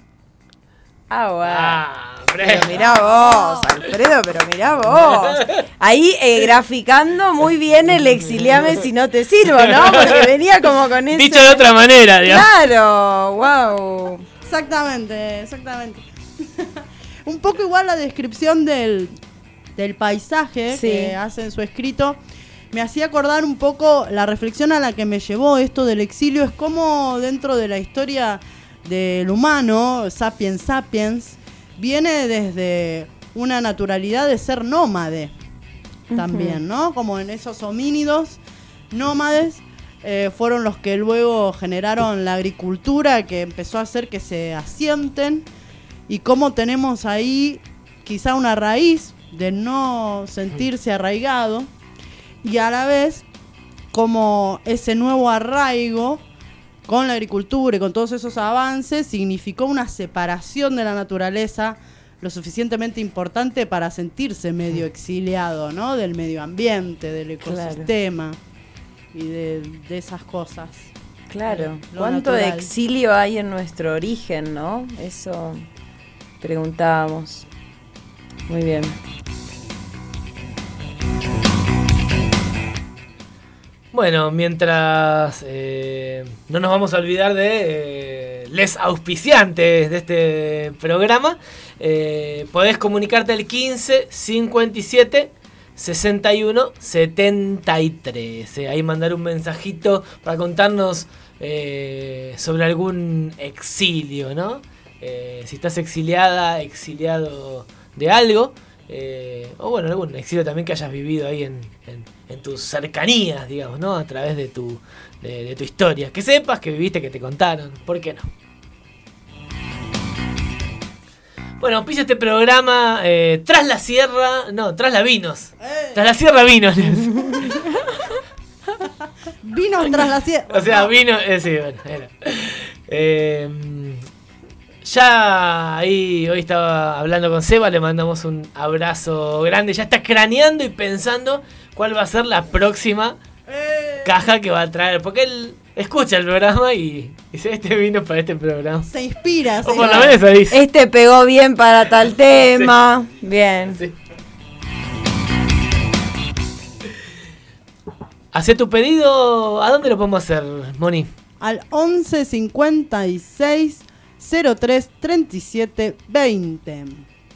Pero mirá vos, Alfredo, pero mirá vos. Ahí graficando muy bien el exiliame si no te sirvo, ¿no? Porque venía como con ese... Dicho de otra manera, digamos. Claro, wow. Exactamente. Un poco igual la descripción del paisaje que hace en su escrito. Me hacía acordar un poco la reflexión a la que me llevó esto del exilio. Es como dentro de la historia del humano, Sapiens Sapiens, viene desde una naturalidad de ser nómade también, ¿no? Como en esos homínidos nómades fueron los que luego generaron la agricultura que empezó a hacer que se asienten, y cómo tenemos ahí quizá una raíz de no sentirse arraigado, y a la vez como ese nuevo arraigo con la agricultura y con todos esos avances significó una separación de la naturaleza lo suficientemente importante para sentirse medio exiliado, ¿no? Del medio ambiente, del ecosistema, y de esas cosas. Claro. ¿Cuánto de exilio hay en nuestro origen, no? Eso preguntábamos. Muy bien. Bueno, mientras no nos vamos a olvidar de les auspiciantes de este programa, podés comunicarte al 15 57 61 73. Ahí mandar un mensajito para contarnos sobre algún exilio, ¿no? Si estás exiliada, exiliado de algo, o bueno, algún exilio también que hayas vivido ahí en tus cercanías, digamos, ¿no? A través de tu historia. Que sepas que viviste, que te contaron. ¿Por qué no? Bueno, auspicia este programa Tras la Sierra... No, Tras la Vinos. Tras la Sierra Vinos. Vinos Tras la Sierra. O sea, vino... sí, bueno, era. Ya ahí hoy estaba hablando con Seba, le mandamos un abrazo grande. Ya está craneando y pensando cuál va a ser la próxima caja que va a traer. Porque él escucha el programa y dice, este vino para este programa. Se inspira. O por lo menos eso dice. Este pegó bien para tal tema. Sí. Bien. Sí. Hacé tu pedido. ¿A dónde lo podemos hacer, Moni? Al 11 56 03 37 20.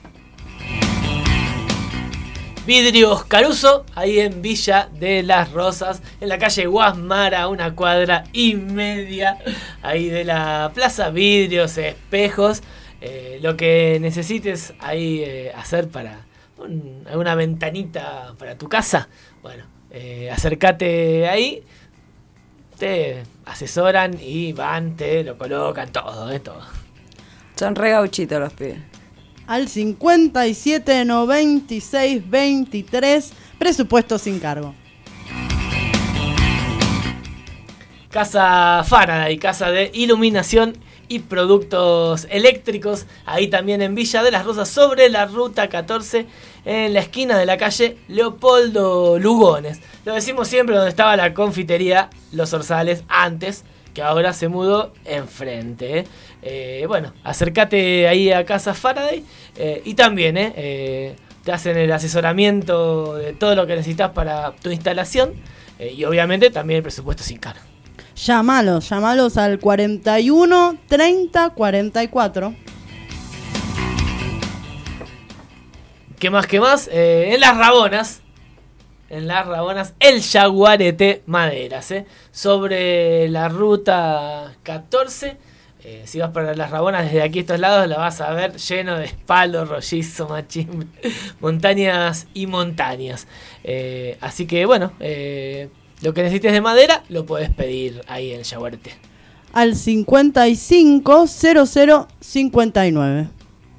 Vidrios Caruso, ahí en Villa de las Rosas, en la calle Guasmara, 1,5 cuadras ahí de la plaza. Vidrios, espejos, lo que necesites ahí hacer para alguna ventanita para tu casa. Bueno, acércate ahí, te asesoran y van, te lo colocan, todo. Son re gauchitos los pibes. Al 57 96 23, presupuesto sin cargo. Casa Faraday, casa de iluminación y productos eléctricos, ahí también en Villa de las Rosas, sobre la ruta 14, en la esquina de la calle Leopoldo Lugones. Lo decimos siempre, donde estaba la confitería Los Orzales antes, que ahora se mudó enfrente. Bueno, acércate ahí a Casa Faraday y también te hacen el asesoramiento de todo lo que necesitas para tu instalación y obviamente también el presupuesto sin cargo. Llámalos al 41 30 44. ¿Qué más? En Las Rabonas, el Yaguareté Maderas, sobre la ruta 14. Si vas para Las Rabonas desde aquí a estos lados, la vas a ver lleno de espalo, rollizo, machimbre, montañas y montañas. Así que bueno, lo que necesites de madera lo puedes pedir ahí en Yaguareté. Al 55 00 59.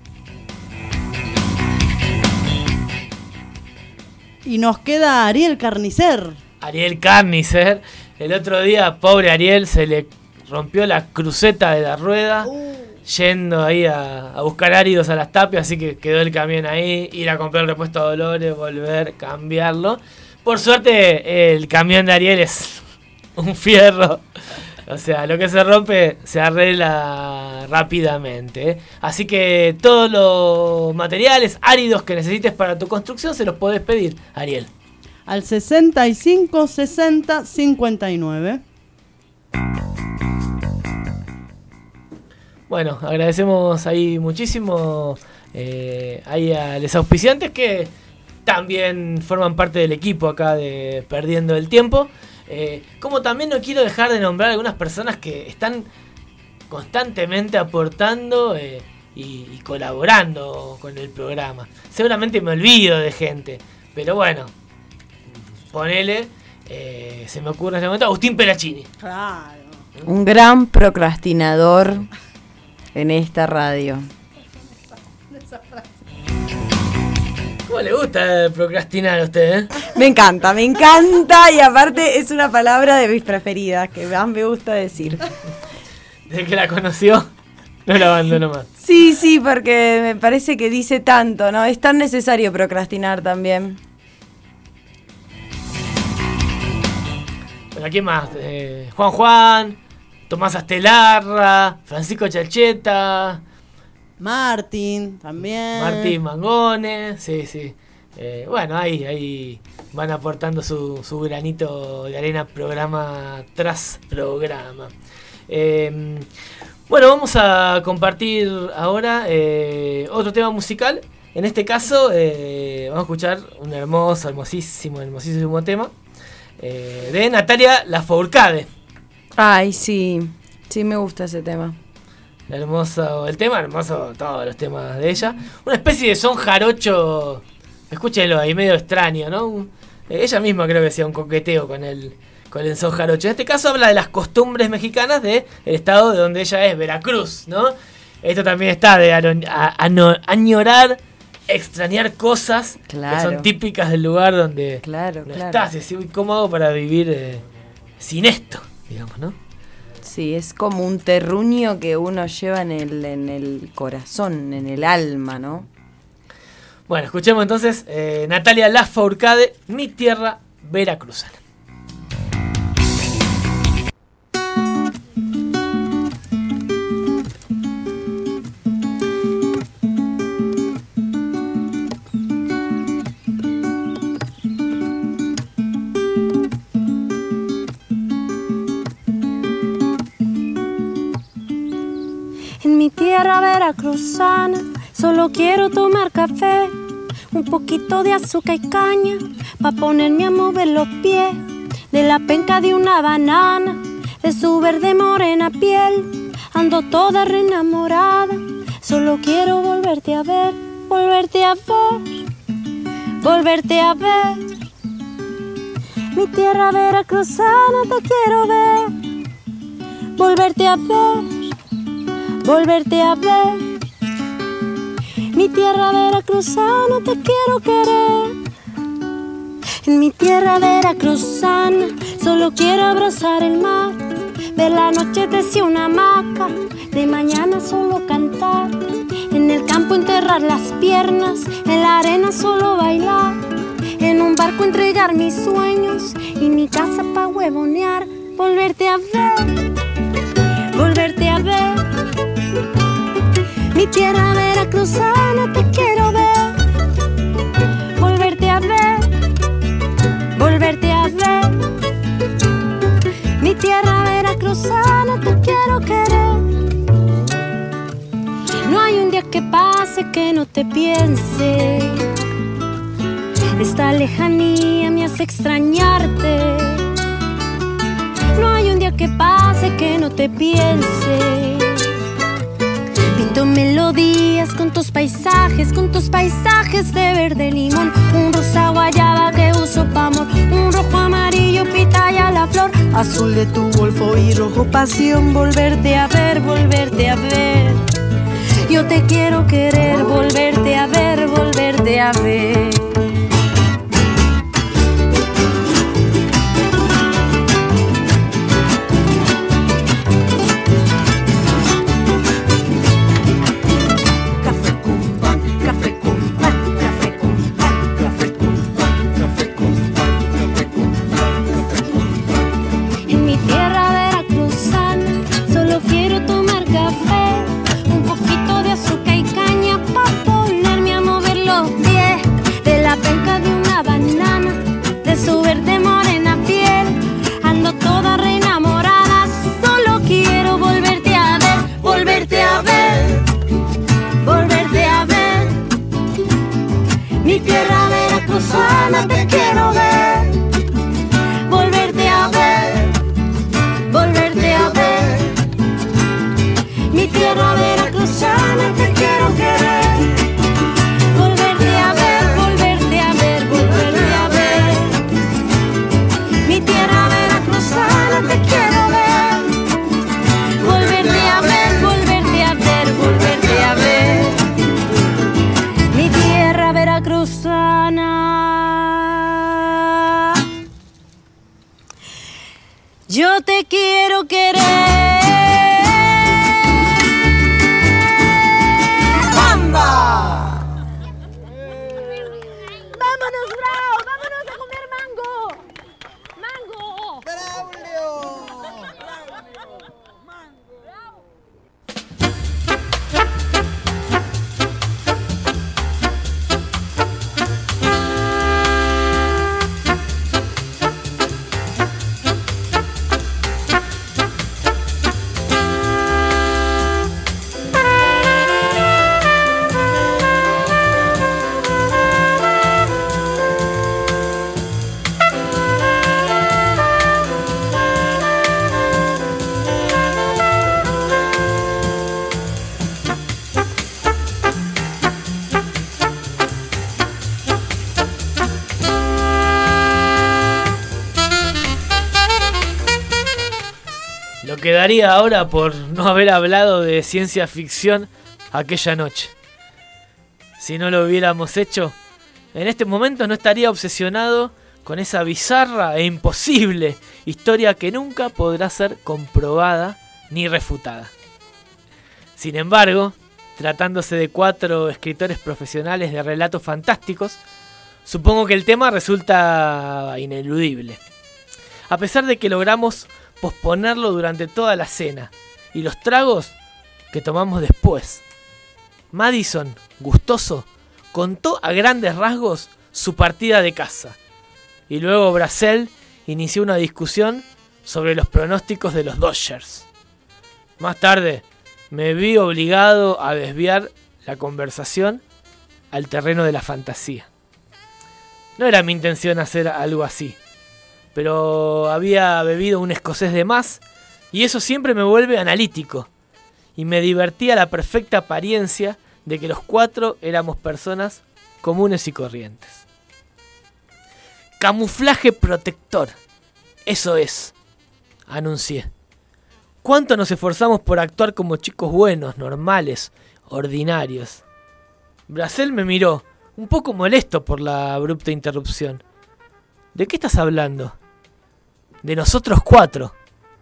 Y nos queda Ariel Carnicer. Ariel Carnicer. El otro día, pobre Ariel, se le rompió la cruceta de la rueda yendo ahí a buscar áridos a las tapias, así que quedó el camión ahí, ir a comprar el repuesto a Dolores, volver, cambiarlo. Por suerte, el camión de Ariel es un fierro. O sea, lo que se rompe se arregla rápidamente. Así que todos los materiales áridos que necesites para tu construcción se los podés pedir, Ariel. Al 65 60 59. Bueno, agradecemos ahí muchísimo ahí a los auspiciantes que también forman parte del equipo acá de Perdiendo el Tiempo. Como también no quiero dejar de nombrar algunas personas que están constantemente aportando y colaborando con el programa. Seguramente me olvido de gente, pero bueno, ponele, se me ocurre en este momento, Agustín Pelachini. Claro. Un gran procrastinador en esta radio. ¿Cómo le gusta procrastinar a usted? Me encanta y aparte es una palabra de mis preferidas que más me gusta decir. Desde que la conoció, no la abandonó más. Sí, porque me parece que dice tanto, ¿no? Es tan necesario procrastinar también. Bueno, ¿quién más? Juan, Tomás Astelarra, Francisco Chalcheta, Martín también. Martín Mangones, sí. Bueno, ahí van aportando su granito de arena programa tras programa. Bueno, vamos a compartir ahora otro tema musical. En este caso vamos a escuchar un hermosísimo tema de Natalia Lafourcade. Ay, sí me gusta ese tema. Hermoso el tema, hermoso todos los temas de ella. Una especie de son jarocho, escúchenlo ahí, medio extraño, ¿no? Ella misma creo que hacía un coqueteo con el son jarocho. En este caso habla de las costumbres mexicanas del estado de donde ella es, Veracruz, ¿no? Esto también está de añorar, extrañar cosas que son típicas del lugar donde no estás. Es muy cómodo para vivir sin esto, digamos, ¿no? Sí, es como un terruño que uno lleva en el corazón, en el alma, ¿no? Bueno, escuchemos entonces Natalia Lafourcade, Mi Tierra Veracruzana. Mi tierra veracruzana, solo quiero tomar café, un poquito de azúcar y caña, pa' ponerme a mover los pies, de la penca de una banana, de su verde morena piel, ando toda reenamorada, solo quiero volverte a ver, volverte a ver, volverte a ver. Mi tierra veracruzana, te quiero ver, volverte a ver, volverte a ver. Mi tierra veracruzana, te quiero querer. En mi tierra veracruzana, solo quiero abrazar el mar, ver la noche desde una hamaca, de mañana solo cantar. En En el campo enterrar las piernas, en la arena solo bailar, en un barco entregar mis sueños y mi casa pa' huevonear. Volverte a ver, volverte a ver. Mi tierra veracruzana te quiero ver. Volverte a ver, volverte a ver. Mi tierra veracruzana te quiero querer. No hay un día que pase que no te piense. Esta lejanía me hace extrañarte. No hay un día que pase que no te piense. Pinto melodías con tus paisajes de verde limón. Un rosa guayaba que uso pa' amor, un rojo amarillo pitaya la flor, azul de tu golfo y rojo pasión. Volverte a ver, volverte a ver. Yo te quiero querer, volverte a ver, volverte a ver. Te quiero ver, volverte a ver, volverte a ver. Mi tierra veracruzana te quiero querer. Volverte a ver, volverte a ver, volverte a ver. Mi tierra veracruzana te quiero ver. Volverte a ver, volverte a ver, volverte a ver. Mi tierra veracruzana. Yo te quiero querer. ¡Bamba! ¡Vámonos, Bravo! ¡Vámonos a comer mango! ¡Mango! ¡Braulio! Quedaría ahora por no haber hablado de ciencia ficción aquella noche. Si no lo hubiéramos hecho, en este momento no estaría obsesionado con esa bizarra e imposible historia que nunca podrá ser comprobada ni refutada. Sin embargo, tratándose de 4 escritores profesionales de relatos fantásticos, supongo que el tema resulta ineludible. A pesar de que logramos posponerlo durante toda la cena y los tragos que tomamos después, Madison, gustoso, contó a grandes rasgos su partida de caza y luego Brazel inició una discusión sobre los pronósticos de los Dodgers. Más tarde me vi obligado a desviar la conversación al terreno de la fantasía. No era mi intención hacer algo así, pero había bebido un escocés de más y eso siempre me vuelve analítico y me divertía la perfecta apariencia de que los 4 éramos personas comunes y corrientes. Camuflaje protector, eso es, anuncié. ¿Cuánto nos esforzamos por actuar como chicos buenos, normales, ordinarios? Brazel me miró, un poco molesto por la abrupta interrupción. ¿De qué estás hablando? De nosotros 4,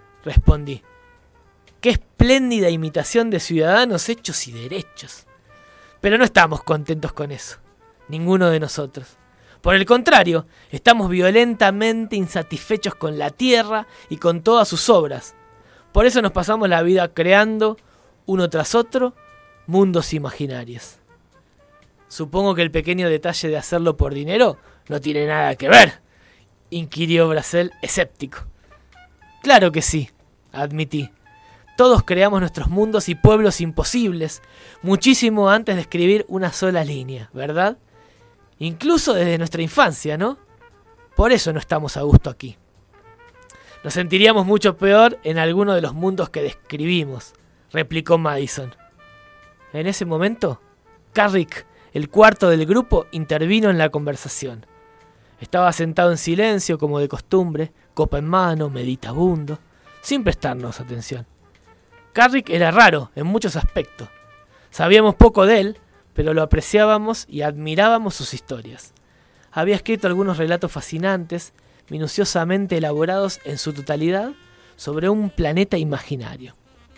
respondí. Qué espléndida imitación de ciudadanos hechos y derechos. Pero no estamos contentos con eso, ninguno de nosotros. Por el contrario, estamos violentamente insatisfechos con la Tierra y con todas sus obras. Por eso nos pasamos la vida creando, uno tras otro, mundos imaginarios. Supongo que el pequeño detalle de hacerlo por dinero no tiene nada que ver, inquirió Bracel escéptico. Claro que sí, admití. Todos creamos nuestros mundos y pueblos imposibles, muchísimo antes de escribir una sola línea, ¿verdad? Incluso desde nuestra infancia, ¿no? Por eso no estamos a gusto aquí. Nos sentiríamos mucho peor en alguno de los mundos que describimos, replicó Madison. En ese momento, Carrick, el cuarto del grupo, intervino en la conversación. Estaba sentado en silencio, como de costumbre, copa en mano, meditabundo, sin prestarnos atención. Carrick era raro en muchos aspectos. Sabíamos poco de él, pero lo apreciábamos y admirábamos sus historias. Había escrito algunos relatos fascinantes, minuciosamente elaborados en su totalidad, sobre un planeta imaginario.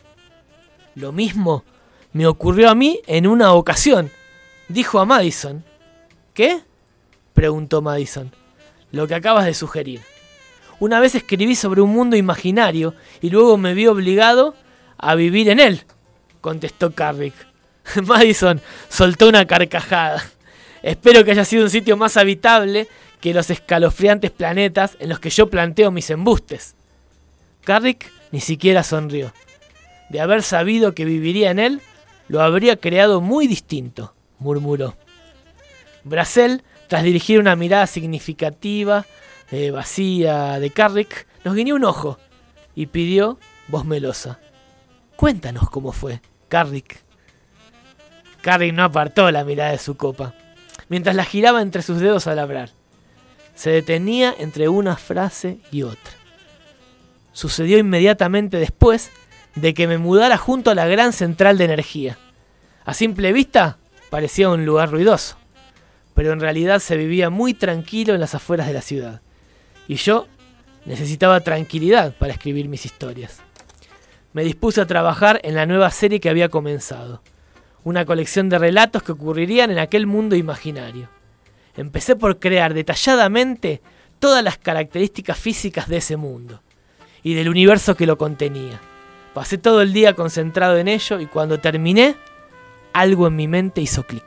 Lo mismo me ocurrió a mí en una ocasión, dijo a Madison. ¿Qué?, preguntó Madison. Lo que acabas de sugerir. Una vez escribí sobre un mundo imaginario y luego me vi obligado a vivir en él, contestó Carrick. Madison soltó una carcajada. Espero que haya sido un sitio más habitable que los escalofriantes planetas en los que yo planteo mis embustes. Carrick ni siquiera sonrió. De haber sabido que viviría en él, lo habría creado muy distinto, murmuró. Bracel, tras dirigir una mirada significativa, vacía de Carrick, nos guiñó un ojo y pidió, voz melosa: cuéntanos cómo fue, Carrick. Carrick no apartó la mirada de su copa, mientras la giraba entre sus dedos al hablar. Se detenía entre una frase y otra. Sucedió inmediatamente después de que me mudara junto a la gran central de energía. A simple vista parecía un lugar ruidoso, pero en realidad se vivía muy tranquilo en las afueras de la ciudad. Y yo necesitaba tranquilidad para escribir mis historias. Me dispuse a trabajar en la nueva serie que había comenzado. Una colección de relatos que ocurrirían en aquel mundo imaginario. Empecé por crear detalladamente todas las características físicas de ese mundo y del universo que lo contenía. Pasé todo el día concentrado en ello y cuando terminé, algo en mi mente hizo clic.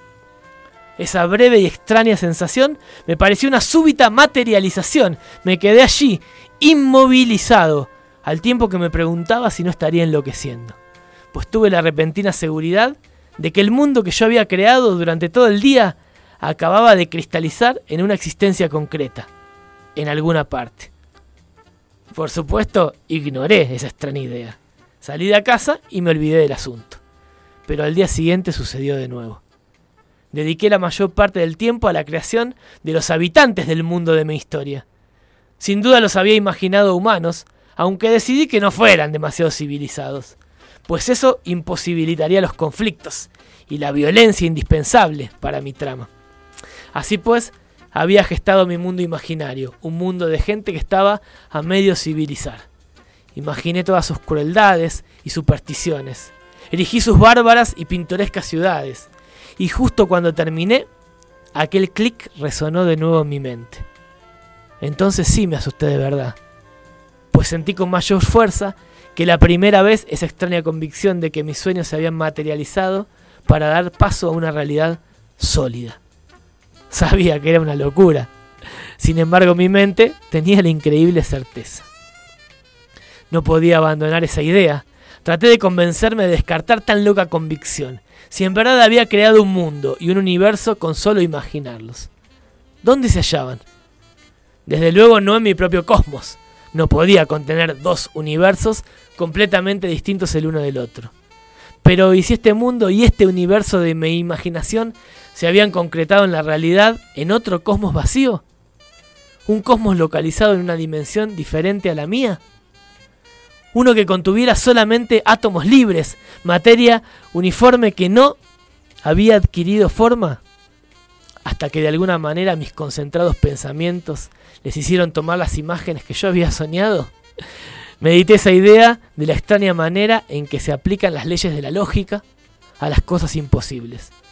Esa breve y extraña sensación me pareció una súbita materialización. Me quedé allí, inmovilizado, al tiempo que me preguntaba si no estaría enloqueciendo. Pues tuve la repentina seguridad de que el mundo que yo había creado durante todo el día acababa de cristalizar en una existencia concreta, en alguna parte. Por supuesto, ignoré esa extraña idea. Salí de casa y me olvidé del asunto. Pero al día siguiente sucedió de nuevo. Dediqué la mayor parte del tiempo a la creación de los habitantes del mundo de mi historia. Sin duda los había imaginado humanos, aunque decidí que no fueran demasiado civilizados, pues eso imposibilitaría los conflictos y la violencia indispensable para mi trama. Así pues, había gestado mi mundo imaginario, un mundo de gente que estaba a medio civilizar. Imaginé todas sus crueldades y supersticiones. Erigí sus bárbaras y pintorescas ciudades. Y justo cuando terminé, aquel clic resonó de nuevo en mi mente. Entonces sí me asusté de verdad, pues sentí con mayor fuerza que la primera vez esa extraña convicción de que mis sueños se habían materializado para dar paso a una realidad sólida. Sabía que era una locura. Sin embargo, mi mente tenía la increíble certeza. No podía abandonar esa idea. Traté de convencerme de descartar tan loca convicción. Si en verdad había creado un mundo y un universo con solo imaginarlos. ¿Dónde se hallaban? Desde luego no en mi propio cosmos. No podía contener dos universos completamente distintos el uno del otro. Pero ¿y si este mundo y este universo de mi imaginación se habían concretado en la realidad en otro cosmos vacío? ¿Un cosmos localizado en una dimensión diferente a la mía? Uno que contuviera solamente átomos libres, materia uniforme que no había adquirido forma, hasta que de alguna manera mis concentrados pensamientos les hicieron tomar las imágenes que yo había soñado. Medité esa idea de la extraña manera en que se aplican las leyes de la lógica a las cosas imposibles.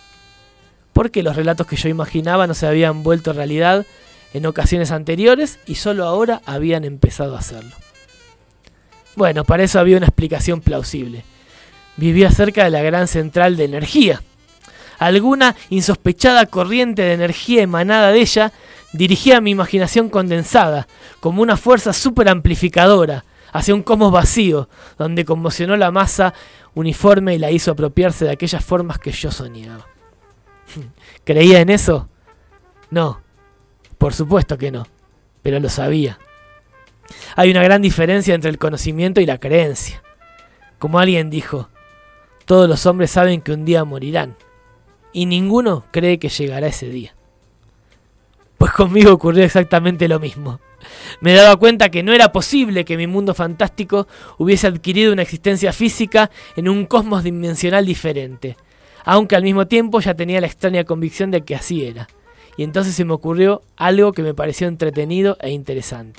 porque los relatos que yo imaginaba no se habían vuelto realidad en ocasiones anteriores y solo ahora habían empezado a hacerlo. Bueno, para eso había una explicación plausible. Vivía cerca de la gran central de energía. Alguna insospechada corriente de energía emanada de ella dirigía mi imaginación condensada, como una fuerza superamplificadora, hacia un cosmos vacío, donde conmocionó la masa uniforme y la hizo apropiarse de aquellas formas que yo soñaba. ¿Creía en eso? No, por supuesto que no, pero lo sabía. Hay una gran diferencia entre el conocimiento y la creencia. Como alguien dijo, todos los hombres saben que un día morirán, y ninguno cree que llegará ese día. Pues conmigo ocurrió exactamente lo mismo. Me daba cuenta que no era posible que mi mundo fantástico hubiese adquirido una existencia física en un cosmos dimensional diferente, aunque al mismo tiempo ya tenía la extraña convicción de que así era. Y entonces se me ocurrió algo que me pareció entretenido e interesante.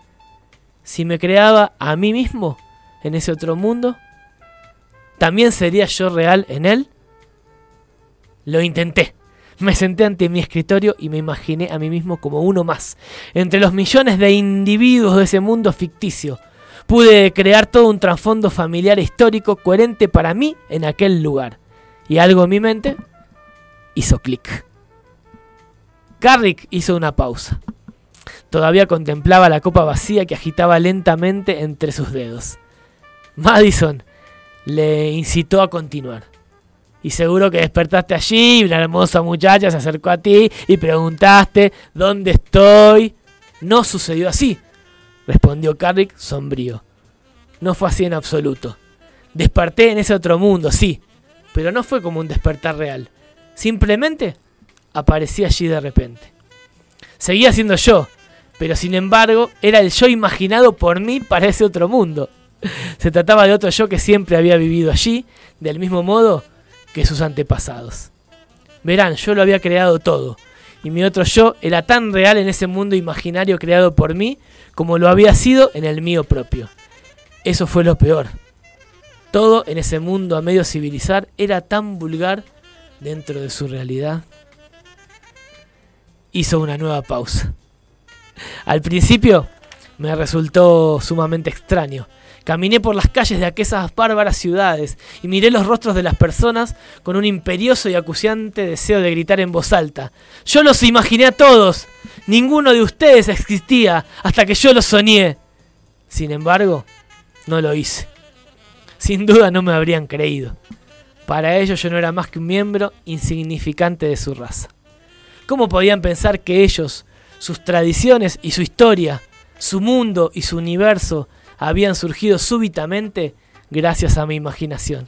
Si me creaba a mí mismo en ese otro mundo, ¿también sería yo real en él? Lo intenté. Me senté ante mi escritorio y me imaginé a mí mismo como uno más, entre los millones de individuos de ese mundo ficticio. Pude crear todo un trasfondo familiar e histórico coherente para mí en aquel lugar. Y algo en mi mente hizo clic. Carrick hizo una pausa. Todavía contemplaba la copa vacía que agitaba lentamente entre sus dedos. Madison le incitó a continuar. Y seguro que despertaste allí y una hermosa muchacha se acercó a ti y preguntaste ¿dónde estoy? No sucedió así, respondió Carrick sombrío. No fue así en absoluto. Desperté en ese otro mundo, sí, pero no fue como un despertar real. Simplemente aparecí allí de repente. Seguía siendo yo, pero sin embargo era el yo imaginado por mí para ese otro mundo. Se trataba de otro yo que siempre había vivido allí, del mismo modo que sus antepasados. Verán, yo lo había creado todo, y mi otro yo era tan real en ese mundo imaginario creado por mí como lo había sido en el mío propio. Eso fue lo peor. Todo en ese mundo a medio civilizar era tan vulgar dentro de su realidad. Hizo una nueva pausa. Al principio me resultó sumamente extraño. Caminé por las calles de aquellas bárbaras ciudades y miré los rostros de las personas con un imperioso y acuciante deseo de gritar en voz alta. Yo los imaginé a todos. Ninguno de ustedes existía hasta que yo los soñé. Sin embargo, no lo hice. Sin duda no me habrían creído. Para ellos yo no era más que un miembro insignificante de su raza. ¿Cómo podían pensar que ellos, sus tradiciones y su historia, su mundo y su universo habían surgido súbitamente gracias a mi imaginación?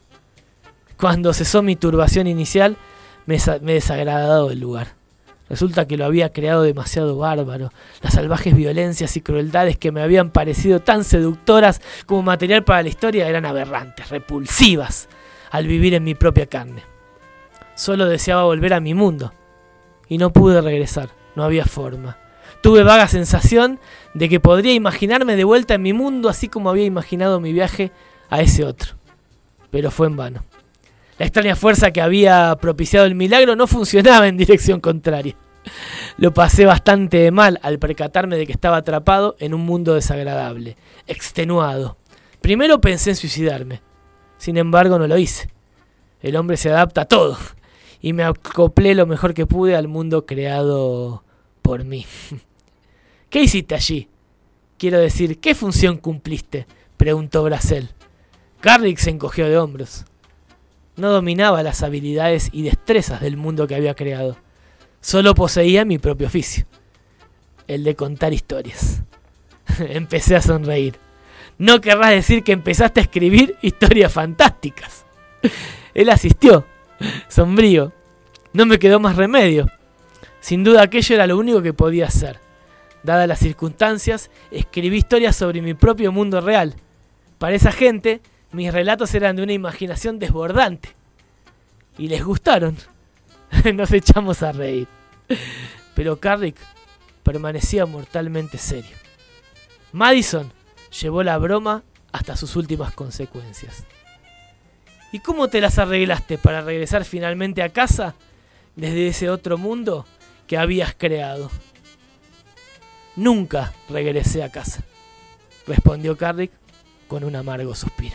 Cuando cesó mi turbación inicial, me desagradó el lugar. Resulta que lo había creado demasiado bárbaro. Las salvajes violencias y crueldades que me habían parecido tan seductoras como material para la historia eran aberrantes, repulsivas, al vivir en mi propia carne. Solo deseaba volver a mi mundo, y no pude regresar, no había forma. Tuve vaga sensación de que podría imaginarme de vuelta en mi mundo así como había imaginado mi viaje a ese otro. Pero fue en vano. La extraña fuerza que había propiciado el milagro no funcionaba en dirección contraria. Lo pasé bastante mal al percatarme de que estaba atrapado en un mundo desagradable, extenuado. Primero pensé en suicidarme. Sin embargo, no lo hice. El hombre se adapta a todo. Y me acoplé lo mejor que pude al mundo creado por mí. ¿Qué hiciste allí? Quiero decir, ¿qué función cumpliste?, preguntó Bracel. Carrick se encogió de hombros. No dominaba las habilidades y destrezas del mundo que había creado. Solo poseía mi propio oficio, el de contar historias. Empecé a sonreír. No querrás decir que empezaste a escribir historias fantásticas. Él asistió, sombrío. No me quedó más remedio. Sin duda aquello era lo único que podía hacer. Dadas las circunstancias, escribí historias sobre mi propio mundo real. Para esa gente, mis relatos eran de una imaginación desbordante. Y les gustaron. Nos echamos a reír. Pero Carrick permanecía mortalmente serio. Madison llevó la broma hasta sus últimas consecuencias. ¿Y cómo te las arreglaste para regresar finalmente a casa desde ese otro mundo que habías creado. Nunca regresé a casa, respondió Carrick con un amargo suspiro.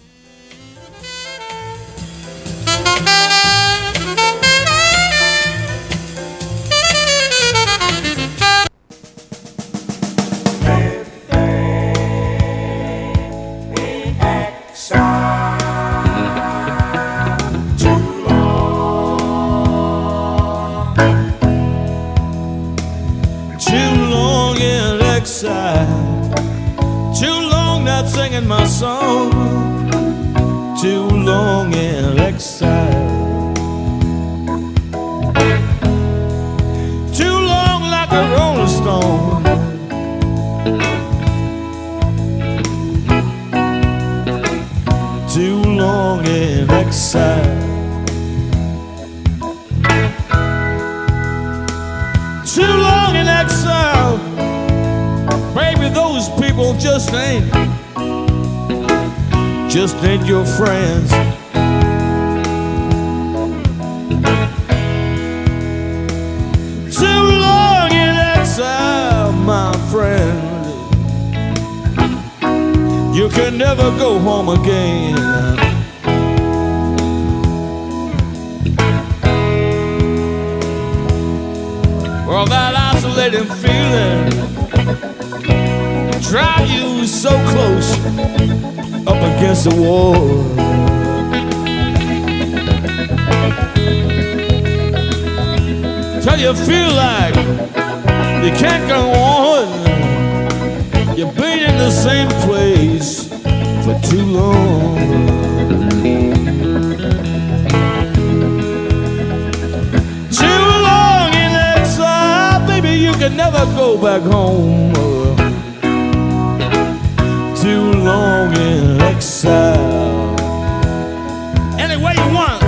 Too long not singing my song, too long in exile, too long like a rolling stone, too long in exile, too long in exile. Baby, those people just ain't your friends. Too long in exile, my friend. You can never go home again. Well, that isolating feeling drive you so close up against the wall. Till you feel like you can't go on. You've been in the same place for too long. Too long in exile, baby, you can never go back home. Too long in exile. Any way you want.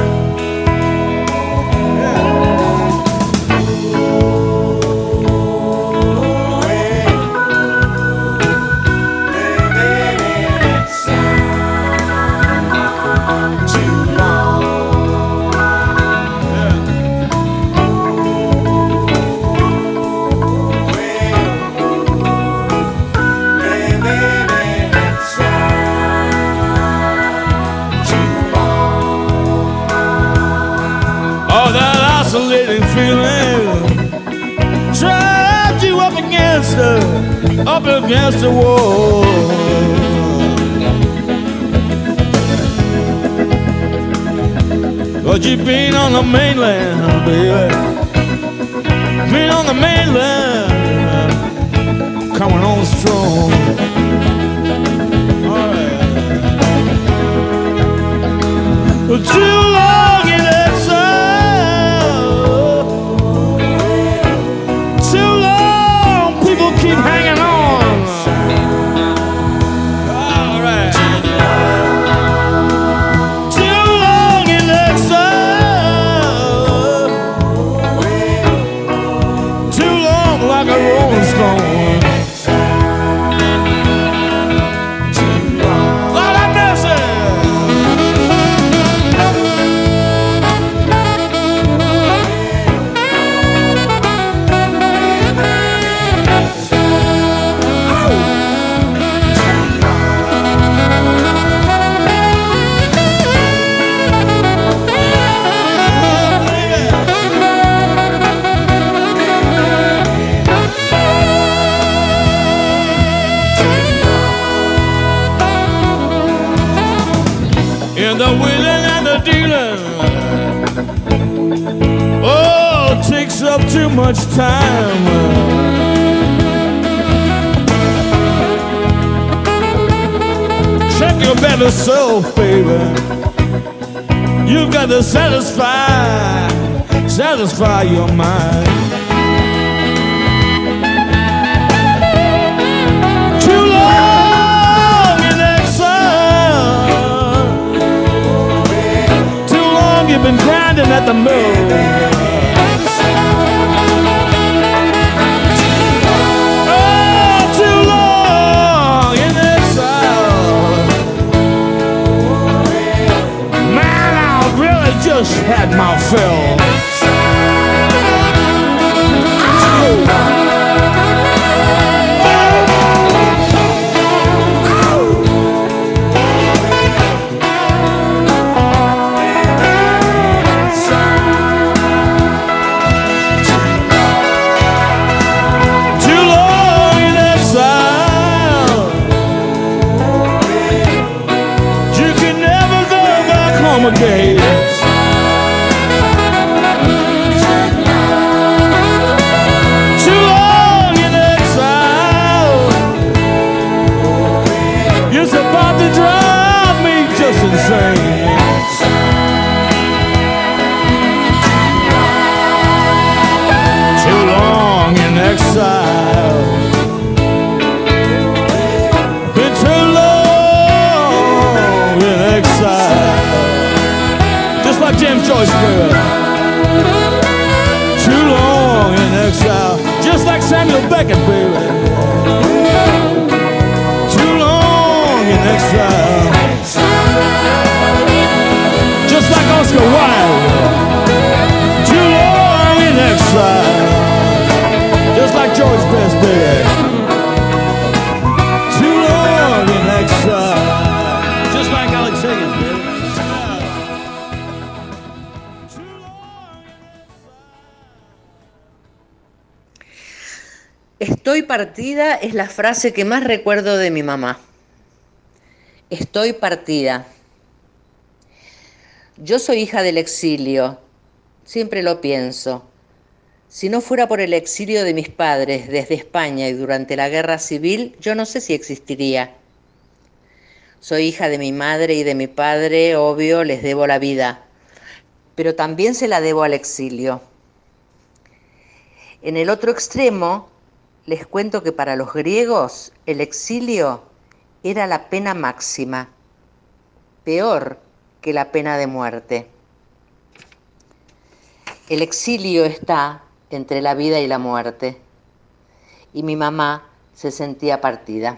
Isolating feeling drive you up against the wall. But you've been on the mainland, baby. Been on the mainland, coming on strong. All right. Too long in exile. Keep hanging on. All right. Too long in exile. Too long like a rolling stone. Too long. Lord have mercy. The wheeling and the dealing, oh, it takes up too much time. Check your better self, baby. You've got to satisfy your mind. Too long in exile. You've been grinding at the mill. Oh, too long in exile. Man, I really just had my fill. home again. Too long in exile. It's about to drive me just insane. Too long in exile. Been too long in exile. Just like James Joyce, baby. Too long in exile. Just like Samuel Beckett, baby. Too long in exile. Just like Oscar Wilde. Too long in exile. Just like George Best, baby. Too long in exile. Just like Alex Higgins, baby. Estoy partida es la frase que más recuerdo de mi mamá. Estoy partida. Yo soy hija del exilio, siempre lo pienso. Si no fuera por el exilio de mis padres desde España y durante la guerra civil, yo no sé si existiría. Soy hija de mi madre y de mi padre, obvio, les debo la vida, pero también se la debo al exilio. En el otro extremo, les cuento que para los griegos el exilio era la pena máxima, peor que la pena de muerte. El exilio está entre la vida y la muerte, y mi mamá se sentía partida.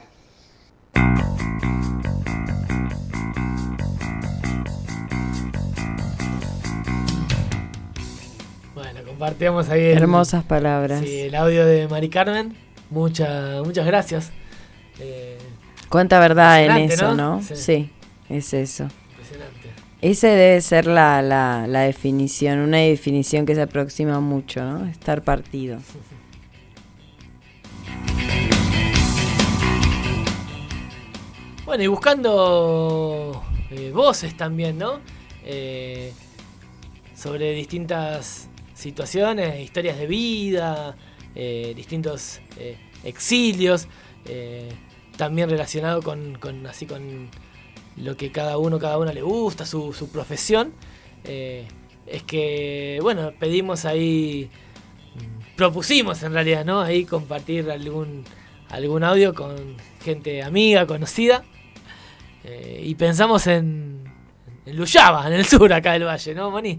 Bueno, compartíamos ahí hermosas palabras. Sí, el audio de Mari Carmen. Muchas gracias. Cuánta verdad en eso, ¿no? Sí, es eso. Impresionante. Ese debe ser la definición, una definición que se aproxima mucho, ¿no? Estar partido. Bueno, y buscando voces también, ¿no? Sobre distintas situaciones, historias de vida, distintos exilios, también relacionado con lo que cada una le gusta, su profesión. Es que, bueno, pedimos ahí, propusimos en realidad, ¿no? Ahí compartir algún audio con gente amiga, conocida. Y pensamos en Luyaba, en el sur acá del valle, ¿no, Moni?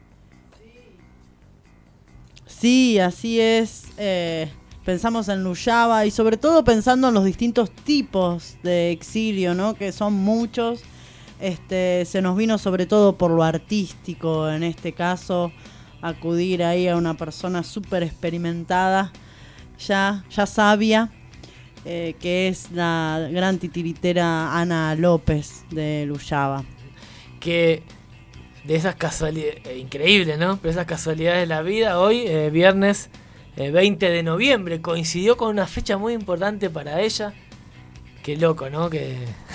Sí, así es. Pensamos en Luyaba y sobre todo pensando en los distintos tipos de exilio, ¿no? Que son muchos. Se nos vino sobre todo por lo artístico, en este caso, acudir ahí a una persona súper experimentada, ya sabia, que es la gran titiritera Ana López de Luyaba. Que de esas casualidades, increíble, ¿no? Pero esas casualidades de la vida, hoy, viernes 20 de noviembre, coincidió con una fecha muy importante para ella. Qué loco, ¿no? Que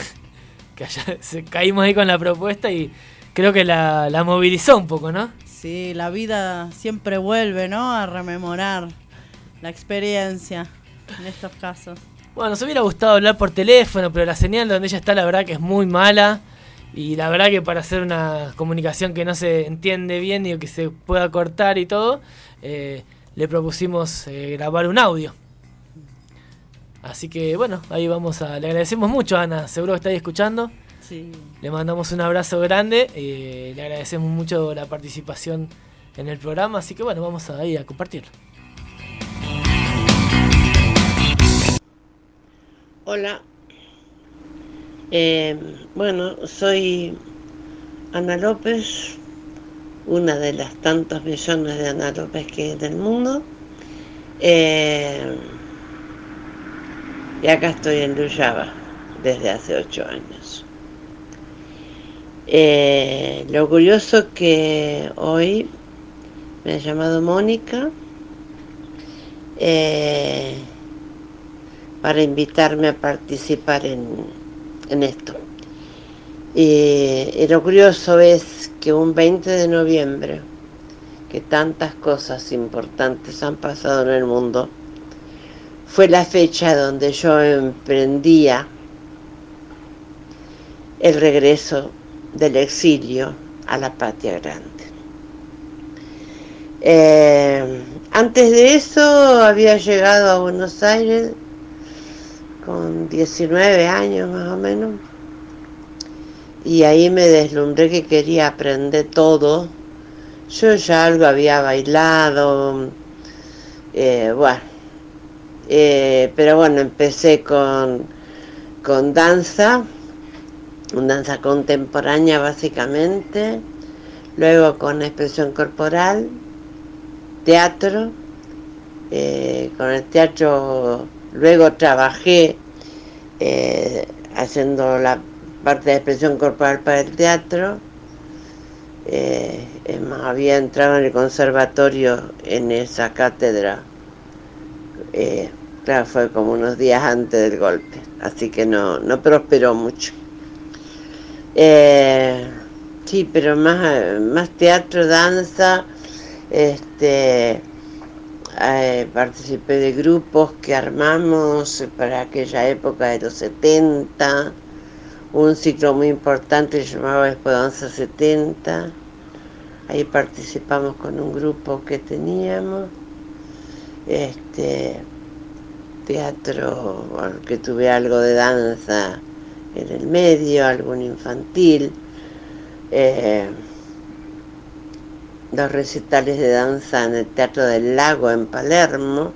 caímos ahí con la propuesta y creo que la movilizó un poco, ¿no? Sí, la vida siempre vuelve, ¿no? A rememorar la experiencia en estos casos. Bueno, nos hubiera gustado hablar por teléfono, pero la señal donde ella está, la verdad que es muy mala. Y la verdad que para hacer una comunicación que no se entiende bien y que se pueda cortar y todo, le propusimos grabar un audio. Así que bueno, ahí le agradecemos mucho a Ana, seguro que está ahí escuchando. Sí. Le mandamos un abrazo grande, le agradecemos mucho la participación en el programa, así que bueno, vamos ahí a compartirlo. Hola. Bueno, soy Ana López, una de las tantos millones de Ana López que hay en el mundo. Y acá estoy en Luyaba desde hace 8 años. Lo curioso que hoy me ha llamado Mónica para invitarme a participar en esto. Y lo curioso es que un 20 de noviembre, que tantas cosas importantes han pasado en el mundo, fue la fecha donde yo emprendía el regreso del exilio a la patria grande. Antes de eso había llegado a Buenos Aires con 19 años más o menos, y ahí me deslumbré que quería aprender todo. Yo ya algo había bailado, pero bueno, empecé con danza contemporánea básicamente, luego con expresión corporal, teatro, con el teatro luego trabajé haciendo la parte de expresión corporal para el teatro. Es más, había entrado en el conservatorio en esa cátedra, claro, fue como unos días antes del golpe, así que no prosperó mucho. Sí, pero más teatro, danza, participé de grupos que armamos para aquella época de los 70, un ciclo muy importante que se llamaba Esperanza 70, ahí participamos con un grupo que teníamos, teatro, bueno, que tuve algo de danza en el medio, algún infantil, dos recitales de danza en el Teatro del Lago en Palermo.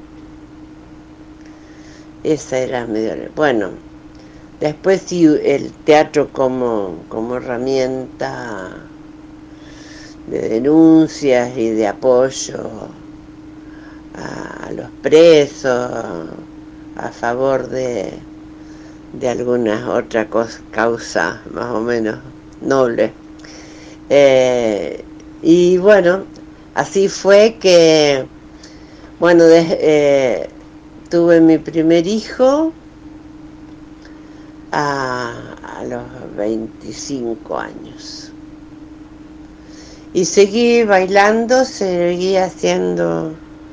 Esa era medio... Bueno, después sí, el teatro como herramienta de denuncias y de apoyo a los presos, a favor de alguna otra causa más o menos noble. Y bueno, así fue que, bueno, tuve mi primer hijo a los 25 años. Y seguí bailando, seguí haciendo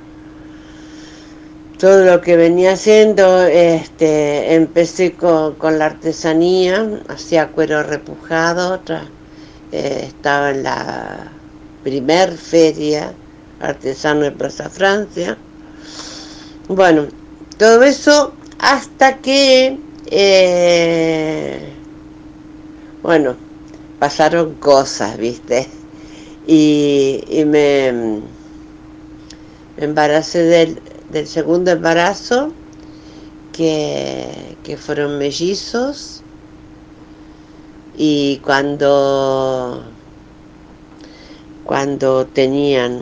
todo lo que venía haciendo. Empecé con la artesanía, hacía cuero repujado, estaba en la primer feria artesano de Plaza Francia. Bueno, todo eso hasta que pasaron cosas, ¿viste? Y me embaracé del segundo embarazo, que fueron mellizos, y cuando tenían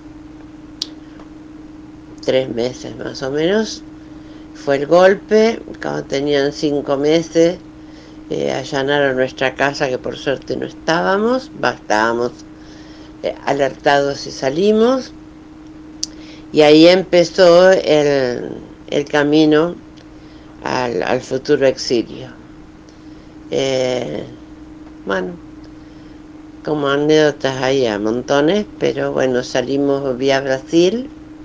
3 meses más o menos, fue el golpe. Cuando tenían 5 meses, allanaron nuestra casa, que por suerte no estábamos alertados y salimos, y ahí empezó el camino al futuro exilio. Bueno, como anécdotas hay a montones, pero bueno, salimos vía Brasil,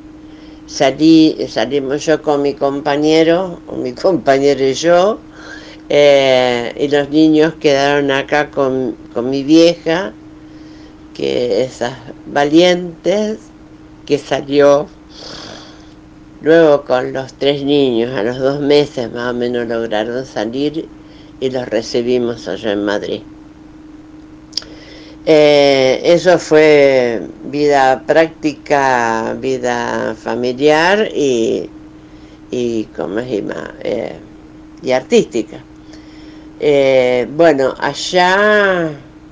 salimos yo con mi compañero, o mi compañero y yo, y los niños quedaron acá con mi vieja, que esas valientes, que salió luego con los 3 niños, a los 2 meses más o menos lograron salir, y los recibimos allá en Madrid. Eso fue vida práctica, vida familiar y ¿cómo se llama? Y artística. Bueno, allá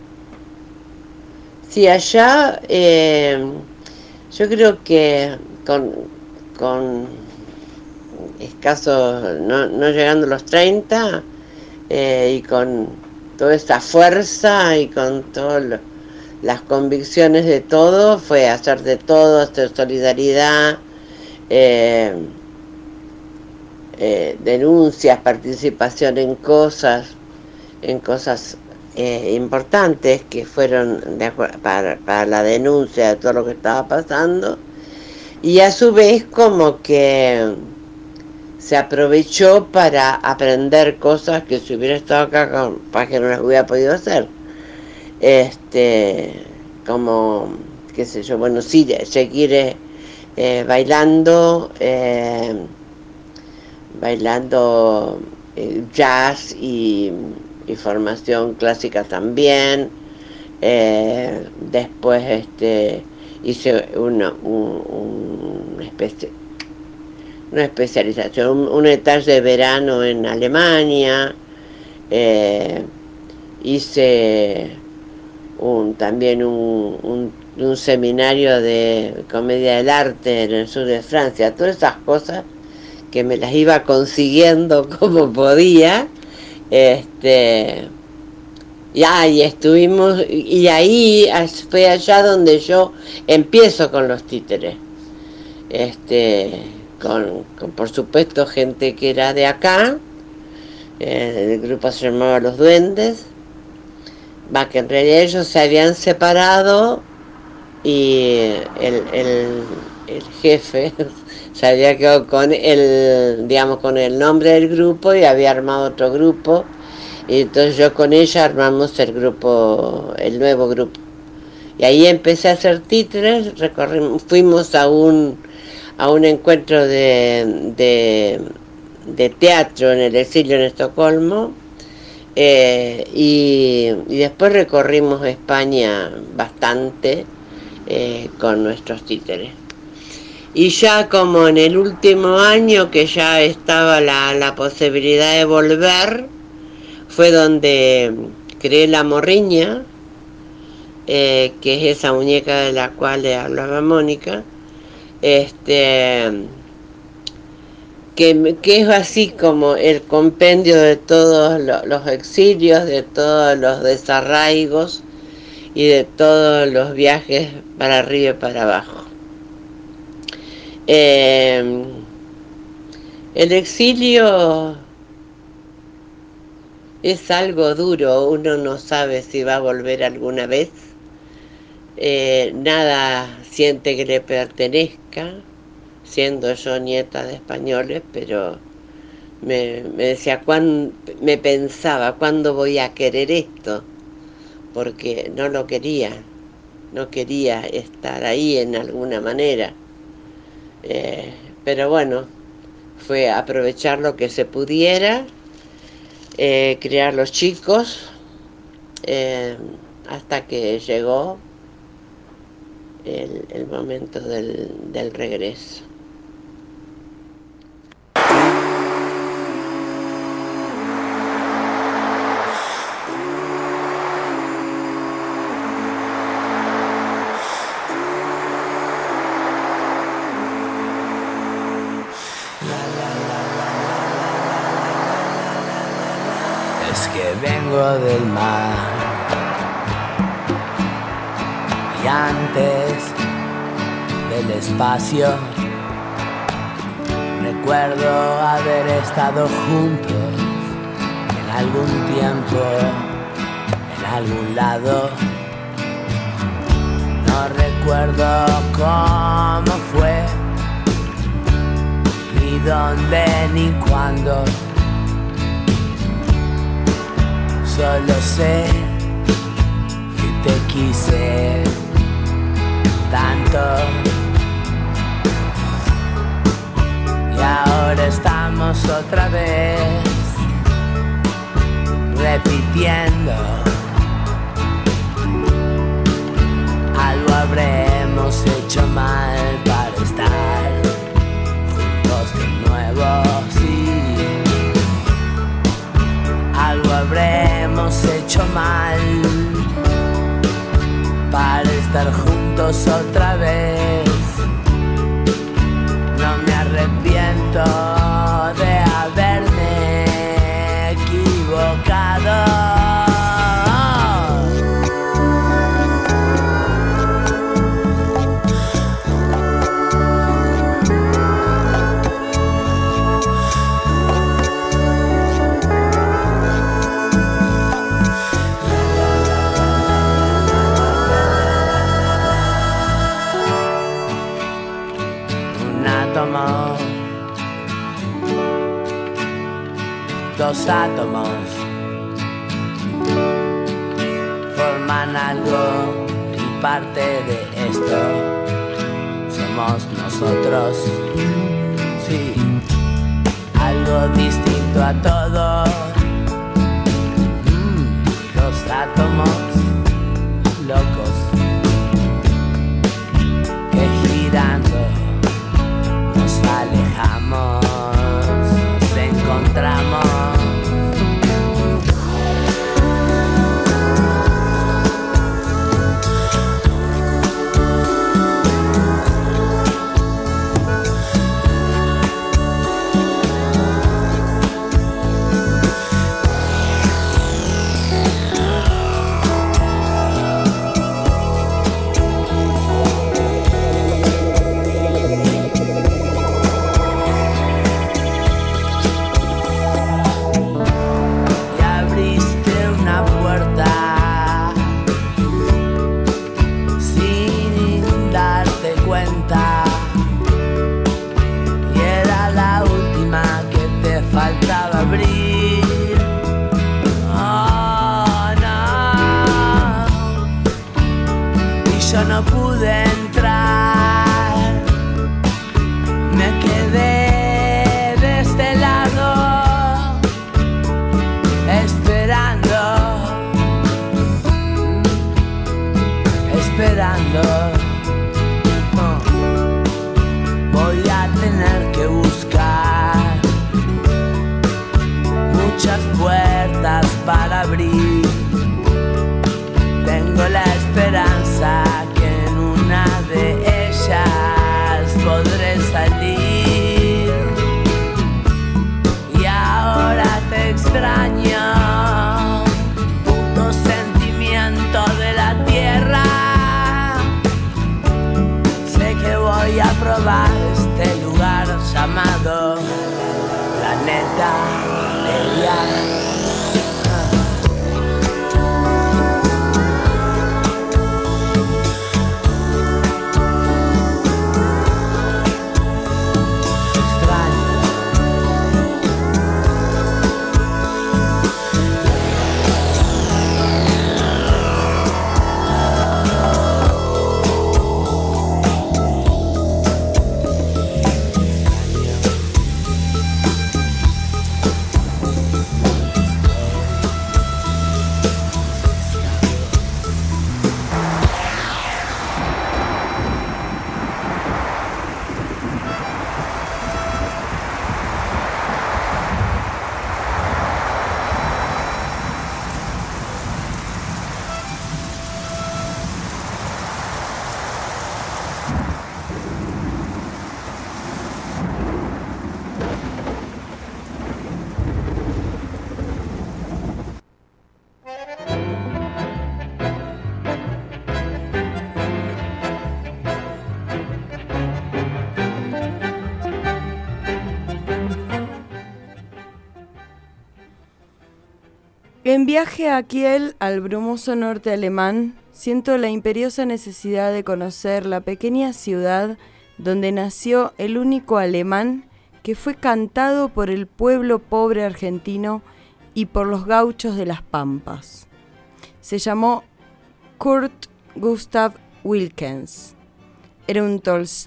yo creo que con escasos, no llegando a los 30, y con toda esta fuerza y con todas las convicciones de todo, fue hacer de todo, hacer solidaridad, denuncias, participación en cosas importantes que fueron para la denuncia de todo lo que estaba pasando, y a su vez como que se aprovechó para aprender cosas que si hubiera estado acá capaz que no las hubiera podido hacer, como qué sé yo, bueno, sí, seguir bailando jazz y formación clásica también. Después hice una especialización, un etaje de verano en Alemania. Hice también un seminario de comedia del arte en el sur de Francia. Todas esas cosas que me las iba consiguiendo como podía. Y estuvimos, y ahí fue allá donde yo empiezo con los títeres, con por supuesto gente que era de acá. El grupo se llamaba Los Duendes, que en realidad ellos se habían separado y el jefe se había quedado con con el nombre del grupo y había armado otro grupo, y entonces yo con ella armamos el nuevo grupo, y ahí empecé a hacer títeres. Fuimos a un encuentro de teatro en el exilio en Estocolmo, y después recorrimos España bastante con nuestros títeres. Y ya como en el último año que ya estaba la posibilidad de volver, fue donde creé La Morriña, que es esa muñeca de la cual le hablaba Mónica, que es así como el compendio de todos los exilios, de todos los desarraigos y de todos los viajes para arriba y para abajo. El exilio es algo duro, uno no sabe si va a volver alguna vez, nada siente que le pertenezca, siendo yo nieta de españoles, pero me decía, me pensaba, ¿cuándo voy a querer esto? Porque no lo quería, no quería estar ahí en alguna manera. Pero bueno, fue aprovechar lo que se pudiera, criar los chicos, hasta que llegó el momento del regreso. Vengo del mar y antes del espacio recuerdo haber estado juntos en algún tiempo, en algún lado. No recuerdo cómo fue, ni dónde, ni cuándo. Solo sé que te quise tanto, y ahora estamos otra vez repitiendo. Algo habremos hecho mal para estar juntos de nuevo, sí. Algo habremos hecho mal para estar juntos otra vez. No me arrepiento de haberme equivocado. los átomos forman algo y parte de esto somos nosotros. Sí, algo distinto a todo. Los átomos locos que girando nos alejamos, nos encontramos. Faltaba abrir, oh no, y yo no pude entrar, me quedé de este lado, esperando, voy a tener que buscar muchas puertas para abrir. Tengo la esperanza que en una de ellas podré salir. Y ahora te extraño, puto sentimiento de la tierra. Sé que voy a probar este lugar llamado planeta. En viaje a Kiel, al brumoso norte alemán, siento la imperiosa necesidad de conocer la pequeña ciudad donde nació el único alemán que fue cantado por el pueblo pobre argentino y por los gauchos de las Pampas. Se llamó Kurt Gustav Wilkens. Era un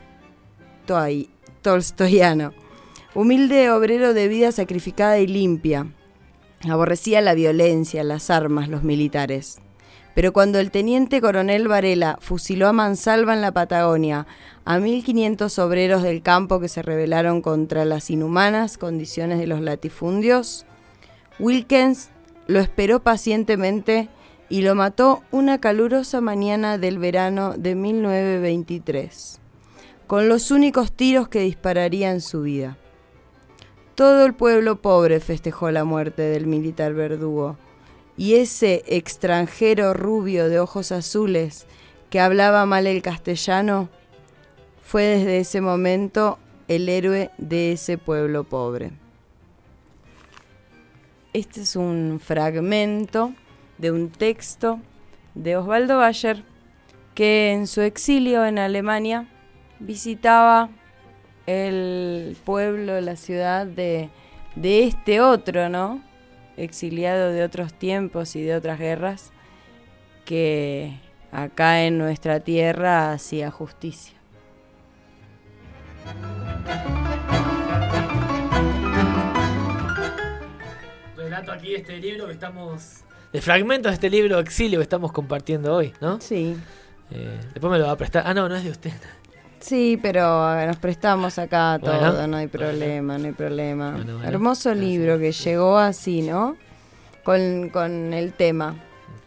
tolstoyano, humilde obrero de vida sacrificada y limpia. Aborrecía la violencia, las armas, los militares. Pero cuando el teniente coronel Varela fusiló a mansalva en la Patagonia a 1.500 obreros del campo que se rebelaron contra las inhumanas condiciones de los latifundios, Wilkens lo esperó pacientemente y lo mató una calurosa mañana del verano de 1923, con los únicos tiros que dispararía en su vida. Todo el pueblo pobre festejó la muerte del militar verdugo, y ese extranjero rubio de ojos azules que hablaba mal el castellano fue desde ese momento el héroe de ese pueblo pobre. Este es un fragmento de un texto de Osvaldo Bayer, que en su exilio en Alemania visitaba el pueblo, la ciudad de este otro, ¿no? exiliado de otros tiempos y de otras guerras que acá en nuestra tierra hacía justicia. Relato aquí este libro que estamos... de fragmentos de este libro Exilio que estamos compartiendo hoy, ¿no? Sí. Después me lo va a prestar. Ah, no es de usted. Sí, pero nos prestamos acá todo, Bueno, no hay problema, no hay problema. Bueno. Hermoso libro que llegó así, ¿no? Con el tema.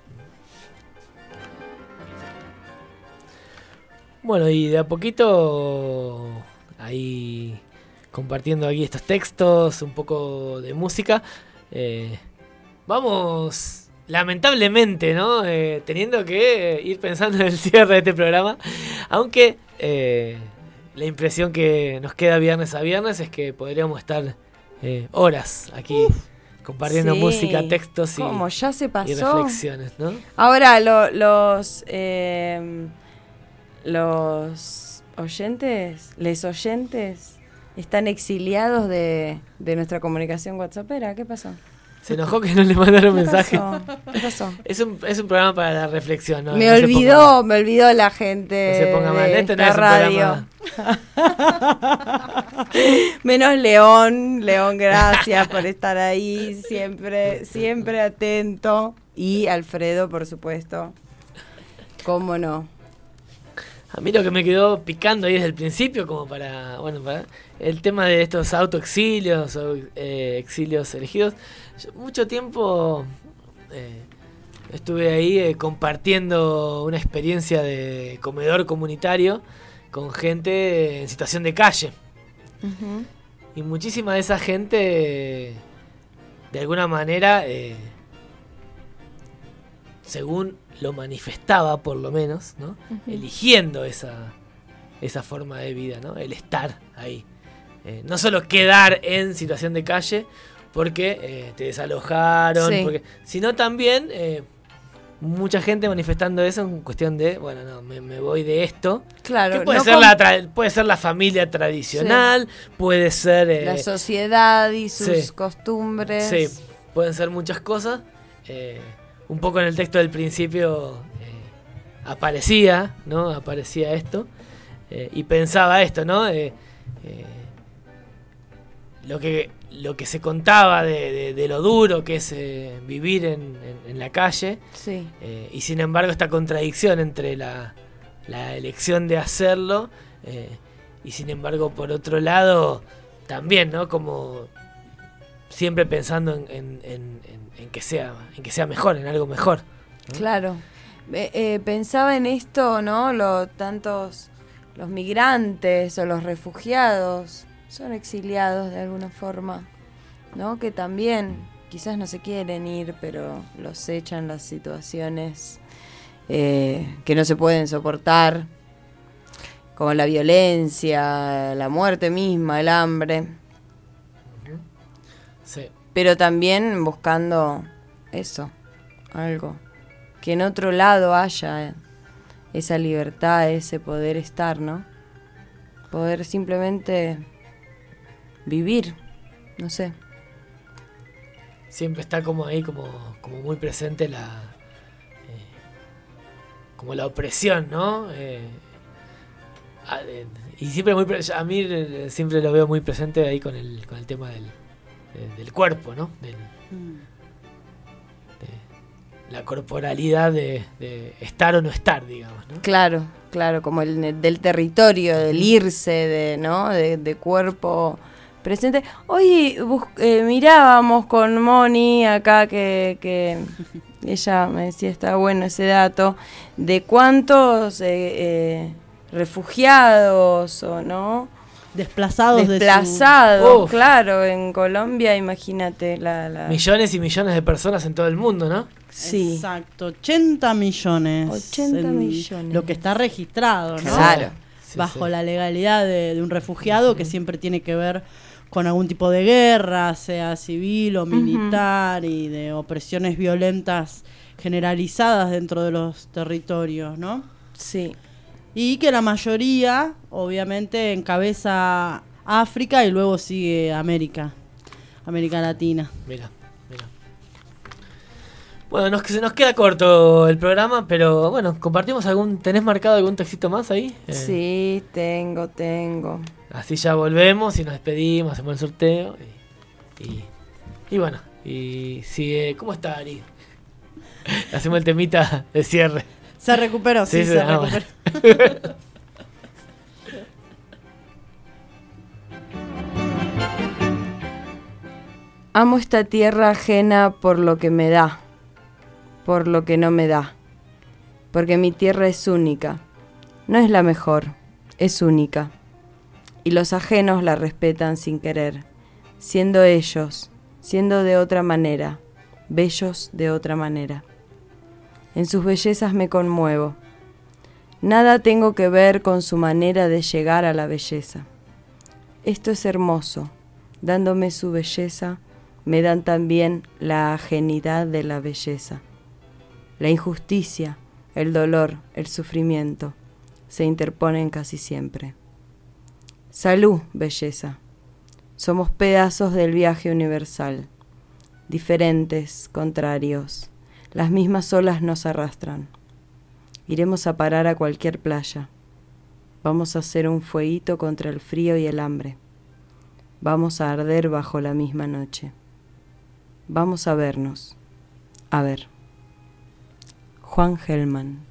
Bueno, y de a poquito ahí compartiendo aquí estos textos, un poco de música. Vamos, lamentablemente, ¿no? Teniendo que ir pensando en el cierre de este programa. Aunque la impresión que nos queda viernes a viernes es que podríamos estar horas aquí compartiendo música, textos ya se pasó. Y reflexiones, ¿no? Ahora, los oyentes, les oyentes, están exiliados de nuestra comunicación WhatsAppera. ¿Qué pasó? Se enojó que no le mandaron mensaje. ¿Qué pasó? Es un programa para la reflexión, ¿no? Me olvidó la gente. No se ponga mal, de esto no esta es un radio. Menos León, gracias por estar ahí, siempre atento. Y Alfredo, por supuesto. ¿Cómo no? A mí lo que me quedó picando ahí desde el principio, como para el tema de estos autoexilios o exilios elegidos. Yo mucho tiempo estuve ahí compartiendo una experiencia de comedor comunitario con gente en situación de calle. Uh-huh. Y muchísima de esa gente, de alguna manera, según lo manifestaba por lo menos, ¿no? Uh-huh. Eligiendo esa forma de vida, ¿no? El estar ahí. No solo quedar en situación de calle porque te desalojaron, sí, sino también mucha gente manifestando eso en cuestión de, me voy de esto. Claro, que puede, puede ser la familia tradicional, sí, puede ser... la sociedad y sus costumbres. Sí, pueden ser muchas cosas. Un poco en el texto del principio aparecía esto, y pensaba esto, ¿no? Lo que se contaba de lo duro que es vivir en la calle, sí, y sin embargo esta contradicción entre la elección de hacerlo y sin embargo por otro lado también, ¿no? Como siempre pensando en que sea mejor, en algo mejor, ¿no? Claro. Pensaba en esto, ¿no? Los migrantes o los refugiados son exiliados de alguna forma, ¿no? Que también quizás no se quieren ir, pero los echan las situaciones que no se pueden soportar, como la violencia, la muerte misma, el hambre. Sí. Pero también buscando eso, algo, que en otro lado haya esa libertad, ese poder estar, ¿no? Poder simplemente vivir, no sé. Siempre está como ahí, como muy presente como la opresión, ¿no? Y siempre a mí siempre lo veo muy presente ahí con el tema del cuerpo, ¿no? De la corporalidad de estar o no estar, digamos, ¿no? Claro, como del territorio, del irse, ¿no? De cuerpo presente. Hoy mirábamos con Moni acá que ella me decía, está bueno ese dato, de cuántos refugiados o no desplazados, claro, en Colombia, imagínate millones y millones de personas en todo el mundo, ¿no? Sí. Exacto, 80 millones. 80 millones. Lo que está registrado, ¿no? Claro. Bajo la legalidad de un refugiado, que siempre tiene que ver con algún tipo de guerra, sea civil o militar, y de opresiones violentas generalizadas dentro de los territorios, ¿no? Sí. Y que la mayoría, obviamente, encabeza África y luego sigue América Latina. Mira. Bueno, se nos queda corto el programa, pero bueno, compartimos ¿tenés marcado algún textito más ahí? Sí, tengo. Así ya volvemos y nos despedimos, hacemos el sorteo y bueno, y sigue. ¿Cómo está Ari? Hacemos el temita de cierre. Se recuperó, sí, se recuperó. Bueno. Amo esta tierra ajena por lo que me da, por lo que no me da, porque mi tierra es única, no es la mejor, es única, y los ajenos la respetan sin querer, siendo ellos, siendo de otra manera, bellos de otra manera. En sus bellezas me conmuevo, nada tengo que ver con su manera de llegar a la belleza. Esto es hermoso, dándome su belleza, me dan también la ajenidad de la belleza. La injusticia, el dolor, el sufrimiento se interponen casi siempre. Salud, belleza. Somos pedazos del viaje universal, diferentes, contrarios. Las mismas olas nos arrastran. Iremos a parar a cualquier playa. Vamos a hacer un fueguito contra el frío y el hambre. Vamos a arder bajo la misma noche. Vamos a vernos. A ver. Juan Gelman.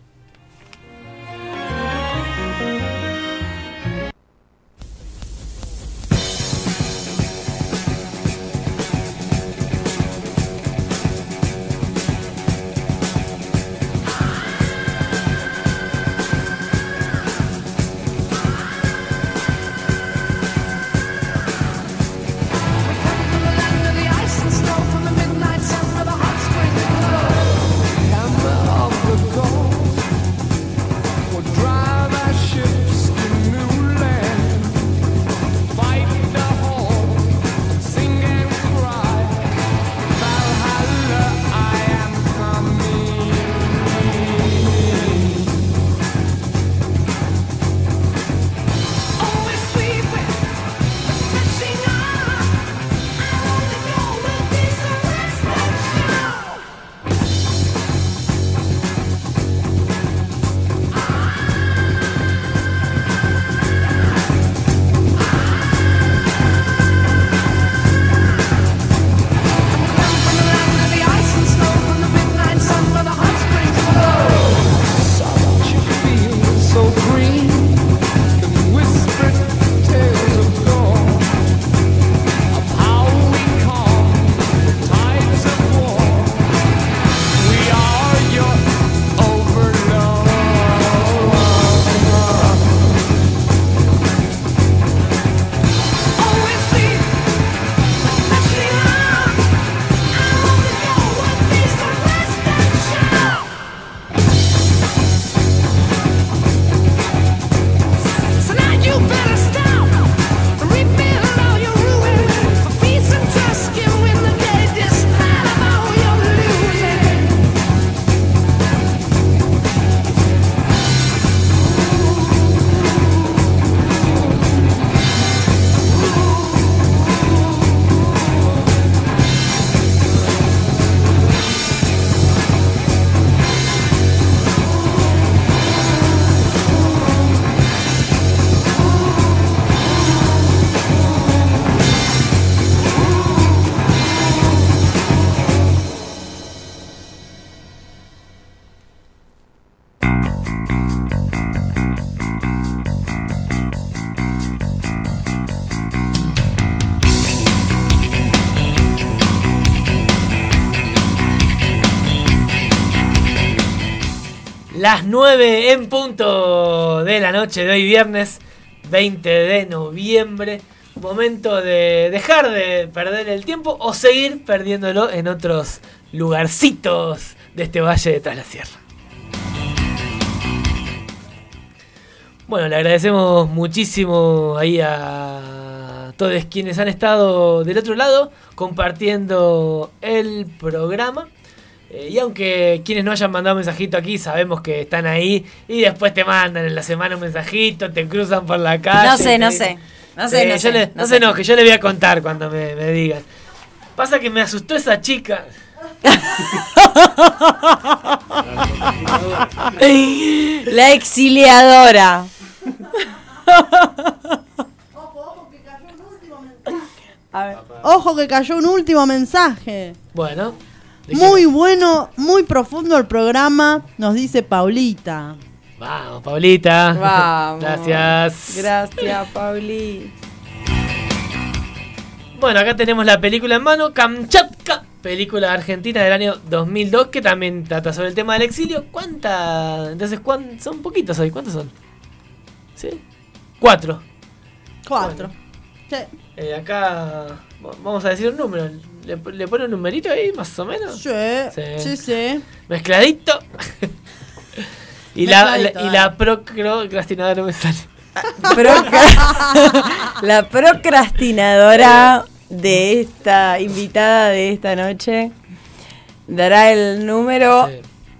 Las 9 en punto de la noche de hoy, viernes 20 de noviembre. Momento de dejar de perder el tiempo o seguir perdiéndolo en otros lugarcitos de este valle de Tras la Sierra. Bueno, le agradecemos muchísimo ahí a todos quienes han estado del otro lado compartiendo el programa. Y aunque quienes no hayan mandado mensajito aquí, sabemos que están ahí y después te mandan en la semana un mensajito, te cruzan por la calle. No sé. No, que yo le voy a contar cuando me digan. Pasa que me asustó esa chica. La exiliadora. Ojo que cayó un último mensaje. Bueno. Muy bueno, muy profundo el programa, nos dice Paulita. Vamos, Paulita. Vamos. Gracias. Gracias, Pauli. Bueno, acá tenemos la película en mano, Kamchatka, película argentina del año 2002, que también trata sobre el tema del exilio. Entonces, son poquitos hoy, ¿cuántos son? ¿Sí? 4. Bueno. Sí. Acá vamos a decir un número. ¿Le pone un numerito ahí, más o menos? Sí. Mezcladito. y la procrastinadora no me sale. La procrastinadora de esta invitada de esta noche dará el número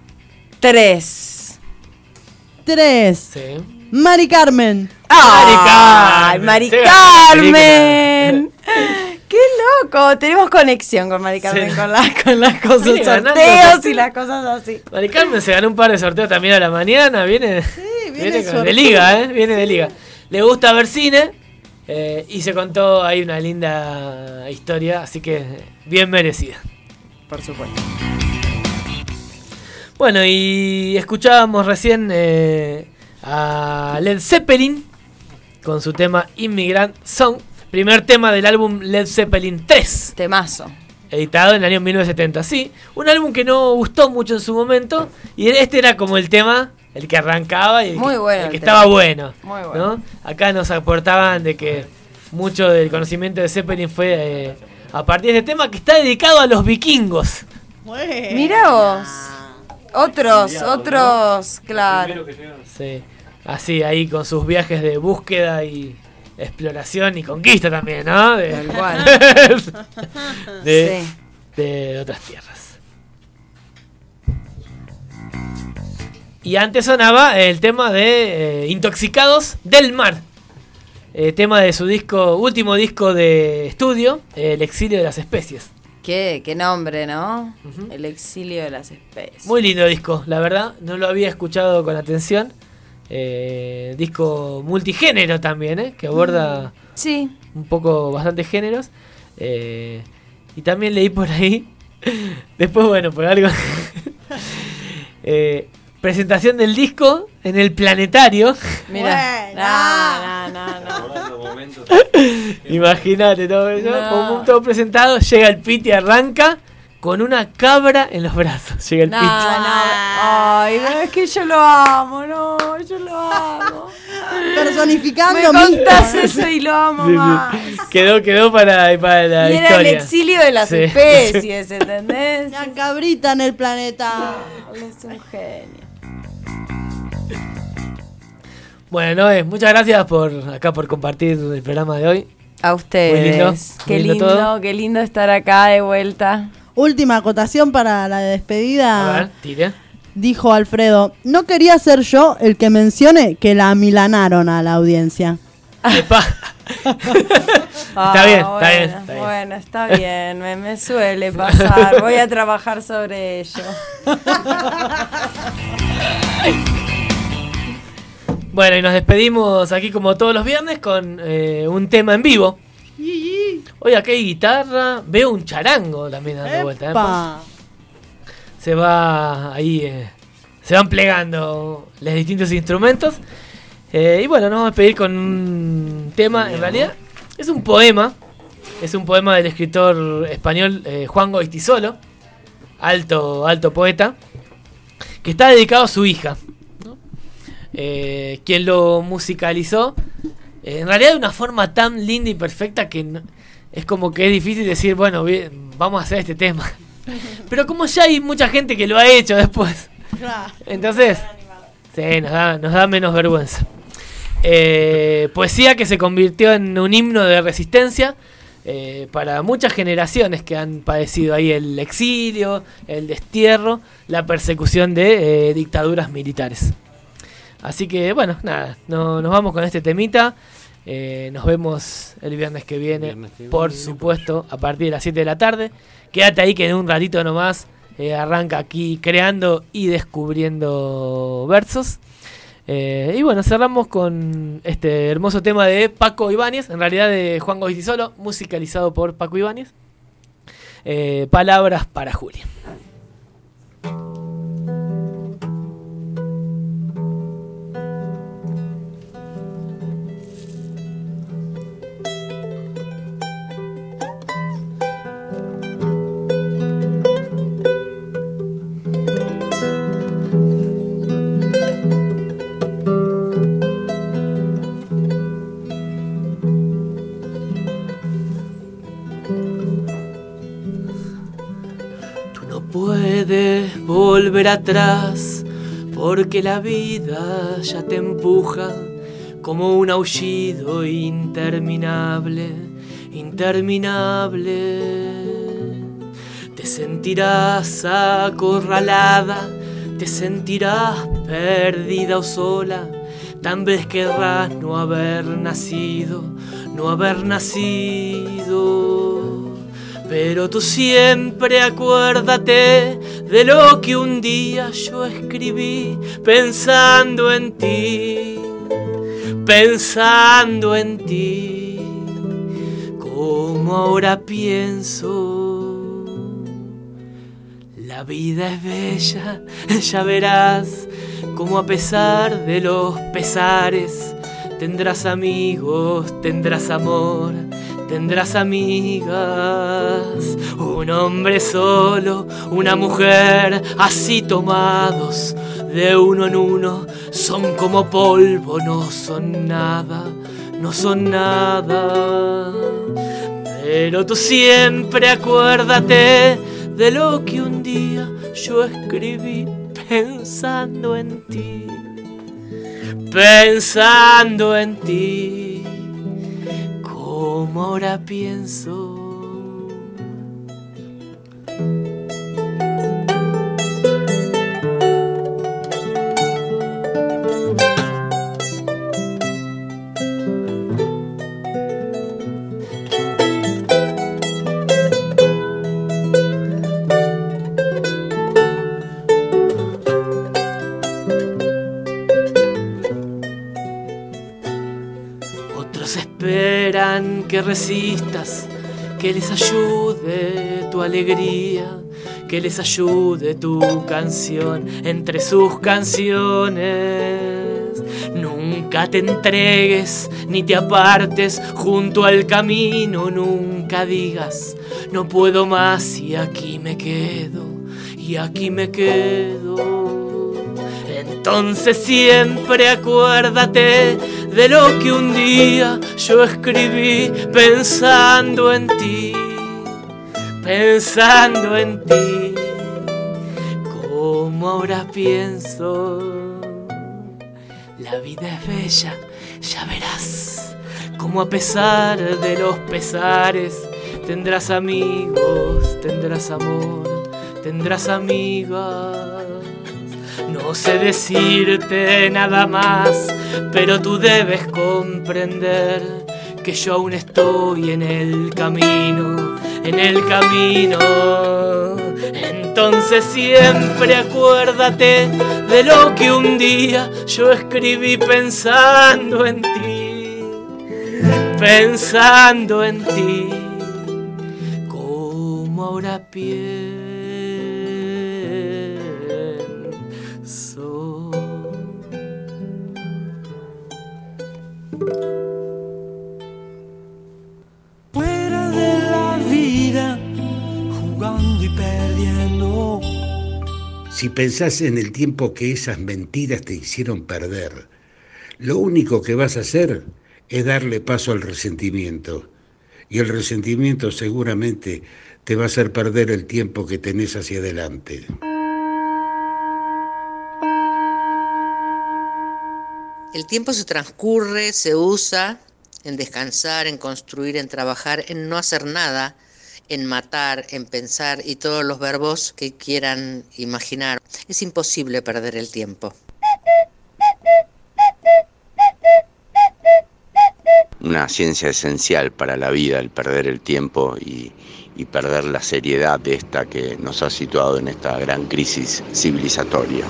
3. 3. Sí. Mari Carmen. ¡Ay, Mari Carmen! ¡Qué loco! Tenemos conexión con Mari Carmen, con las cosas, sorteos y las cosas así. Mari Carmen se ganó un par de sorteos también a la mañana. Viene de liga, viene de liga. Le gusta ver cine y se contó ahí una linda historia, así que bien merecida. Por supuesto. Bueno, y escuchábamos recién a Led Zeppelin con su tema Immigrant Song, primer tema del álbum Led Zeppelin 3. Temazo. Editado en el año 1970, sí. Un álbum que no gustó mucho en su momento y este era como el tema, el que arrancaba y el que estaba bueno. Muy bueno. ¿No? Acá nos aportaban de que mucho del conocimiento de Zeppelin fue a partir de este tema que está dedicado a los vikingos. Mirá vos. Otros, claro. Sí. Así, ahí con sus viajes de búsqueda y exploración y conquista también, ¿no? Tal cual. de otras tierras. Y antes sonaba el tema de Intoxicados del Mar. Tema de su último disco de estudio, El exilio de las especies. Qué nombre, ¿no? Uh-huh. El exilio de las especies. Muy lindo disco, la verdad. No lo había escuchado con atención. Disco multigénero también, que aborda un poco bastantes géneros. Y también leí por ahí. Después, bueno, por algo. Presentación del disco en el Planetario. Mira, no. Imagínate todo eso. Como todo presentado, llega el Piti, arranca con una cabra en los brazos. Llega el Piti. Ay, es que yo lo amo, yo lo amo. Personificando. Me contás eso y lo amo más. Quedó para la y historia. Era el exilio de las especies, ¿entendés? La cabrita en el planeta. Es un genio. Bueno, Noé, muchas gracias por compartir el programa de hoy. A ustedes. Qué lindo estar acá de vuelta. Última acotación para la despedida. A ver, tire. Dijo Alfredo, no quería ser yo el que mencione que la amilanaron a la audiencia. Está bien. Bueno, está bien, me suele pasar. Voy a trabajar sobre ello. Bueno, y nos despedimos aquí como todos los viernes con un tema en vivo. Hoy acá hay guitarra, veo un charango también dando vuelta. Se va ahí, se van plegando los distintos instrumentos. Y bueno, nos vamos a despedir con un tema, en realidad es un poema del escritor español Juan Goytisolo, alto poeta, que está dedicado a su hija, ¿no? Quien lo musicalizó, en realidad de una forma tan linda y perfecta que es como que es difícil decir, bueno, bien, vamos a hacer este tema. Pero como ya hay mucha gente que lo ha hecho después, entonces nos da menos vergüenza. Poesía que se convirtió en un himno de resistencia para muchas generaciones que han padecido ahí el exilio, el destierro, la persecución de dictaduras militares. Así que bueno, nada, nos vamos con este temita. Nos vemos el viernes que viene, por supuesto, a partir de las 7 de la tarde. Quédate ahí que en un ratito nomás arranca aquí creando y descubriendo versos. Y bueno, cerramos con este hermoso tema de Paco Ibáñez, en realidad de Juan Goytisolo, musicalizado por Paco Ibáñez. Palabras para Julia. Puedes volver atrás porque la vida ya te empuja como un aullido interminable, interminable. Te sentirás acorralada, te sentirás perdida o sola. Tal vez querrás no haber nacido, no haber nacido. Pero tú siempre acuérdate de lo que un día yo escribí pensando en ti, pensando en ti, como ahora pienso. La vida es bella, ya verás, como a pesar de los pesares, tendrás amigos, tendrás amor, tendrás amigas. Un hombre solo, una mujer, así tomados de uno en uno, son como polvo, no son nada, no son nada. Pero tú siempre acuérdate de lo que un día yo escribí pensando en ti, pensando en ti, como ahora pienso. Esperan que resistas, que les ayude tu alegría, que les ayude tu canción entre sus canciones. Nunca te entregues ni te apartes junto al camino, nunca digas no puedo más y aquí me quedo, y aquí me quedo. Entonces siempre acuérdate de lo que un día yo escribí pensando en ti, pensando en ti, como ahora pienso. La vida es bella, ya verás, como a pesar de los pesares, tendrás amigos, tendrás amor, tendrás amigas. No sé decirte nada más, pero tú debes comprender que yo aún estoy en el camino, en el camino. Entonces siempre acuérdate de lo que un día yo escribí pensando en ti, pensando en ti, como ahora pienso. Fuera de la vida, jugando y perdiendo. Si pensás en el tiempo que esas mentiras te hicieron perder, lo único que vas a hacer es darle paso al resentimiento. Y el resentimiento seguramente te va a hacer perder el tiempo que tenés hacia adelante. El tiempo se transcurre, se usa en descansar, en construir, en trabajar, en no hacer nada, en matar, en pensar y todos los verbos que quieran imaginar. Es imposible perder el tiempo. una ciencia esencial para la vida, el perder el tiempo y perder la seriedad de esta que nos ha situado en esta gran crisis civilizatoria.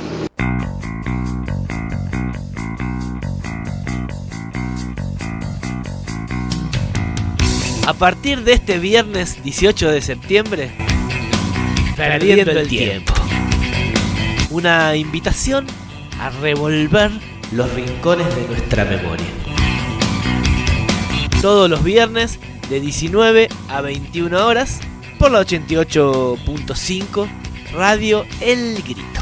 A partir de este viernes 18 de septiembre, Perdiendo el Tiempo. Una invitación a revolver los rincones de nuestra memoria. Todos los viernes de 19 a 21 horas por la 88.5 Radio El Grito.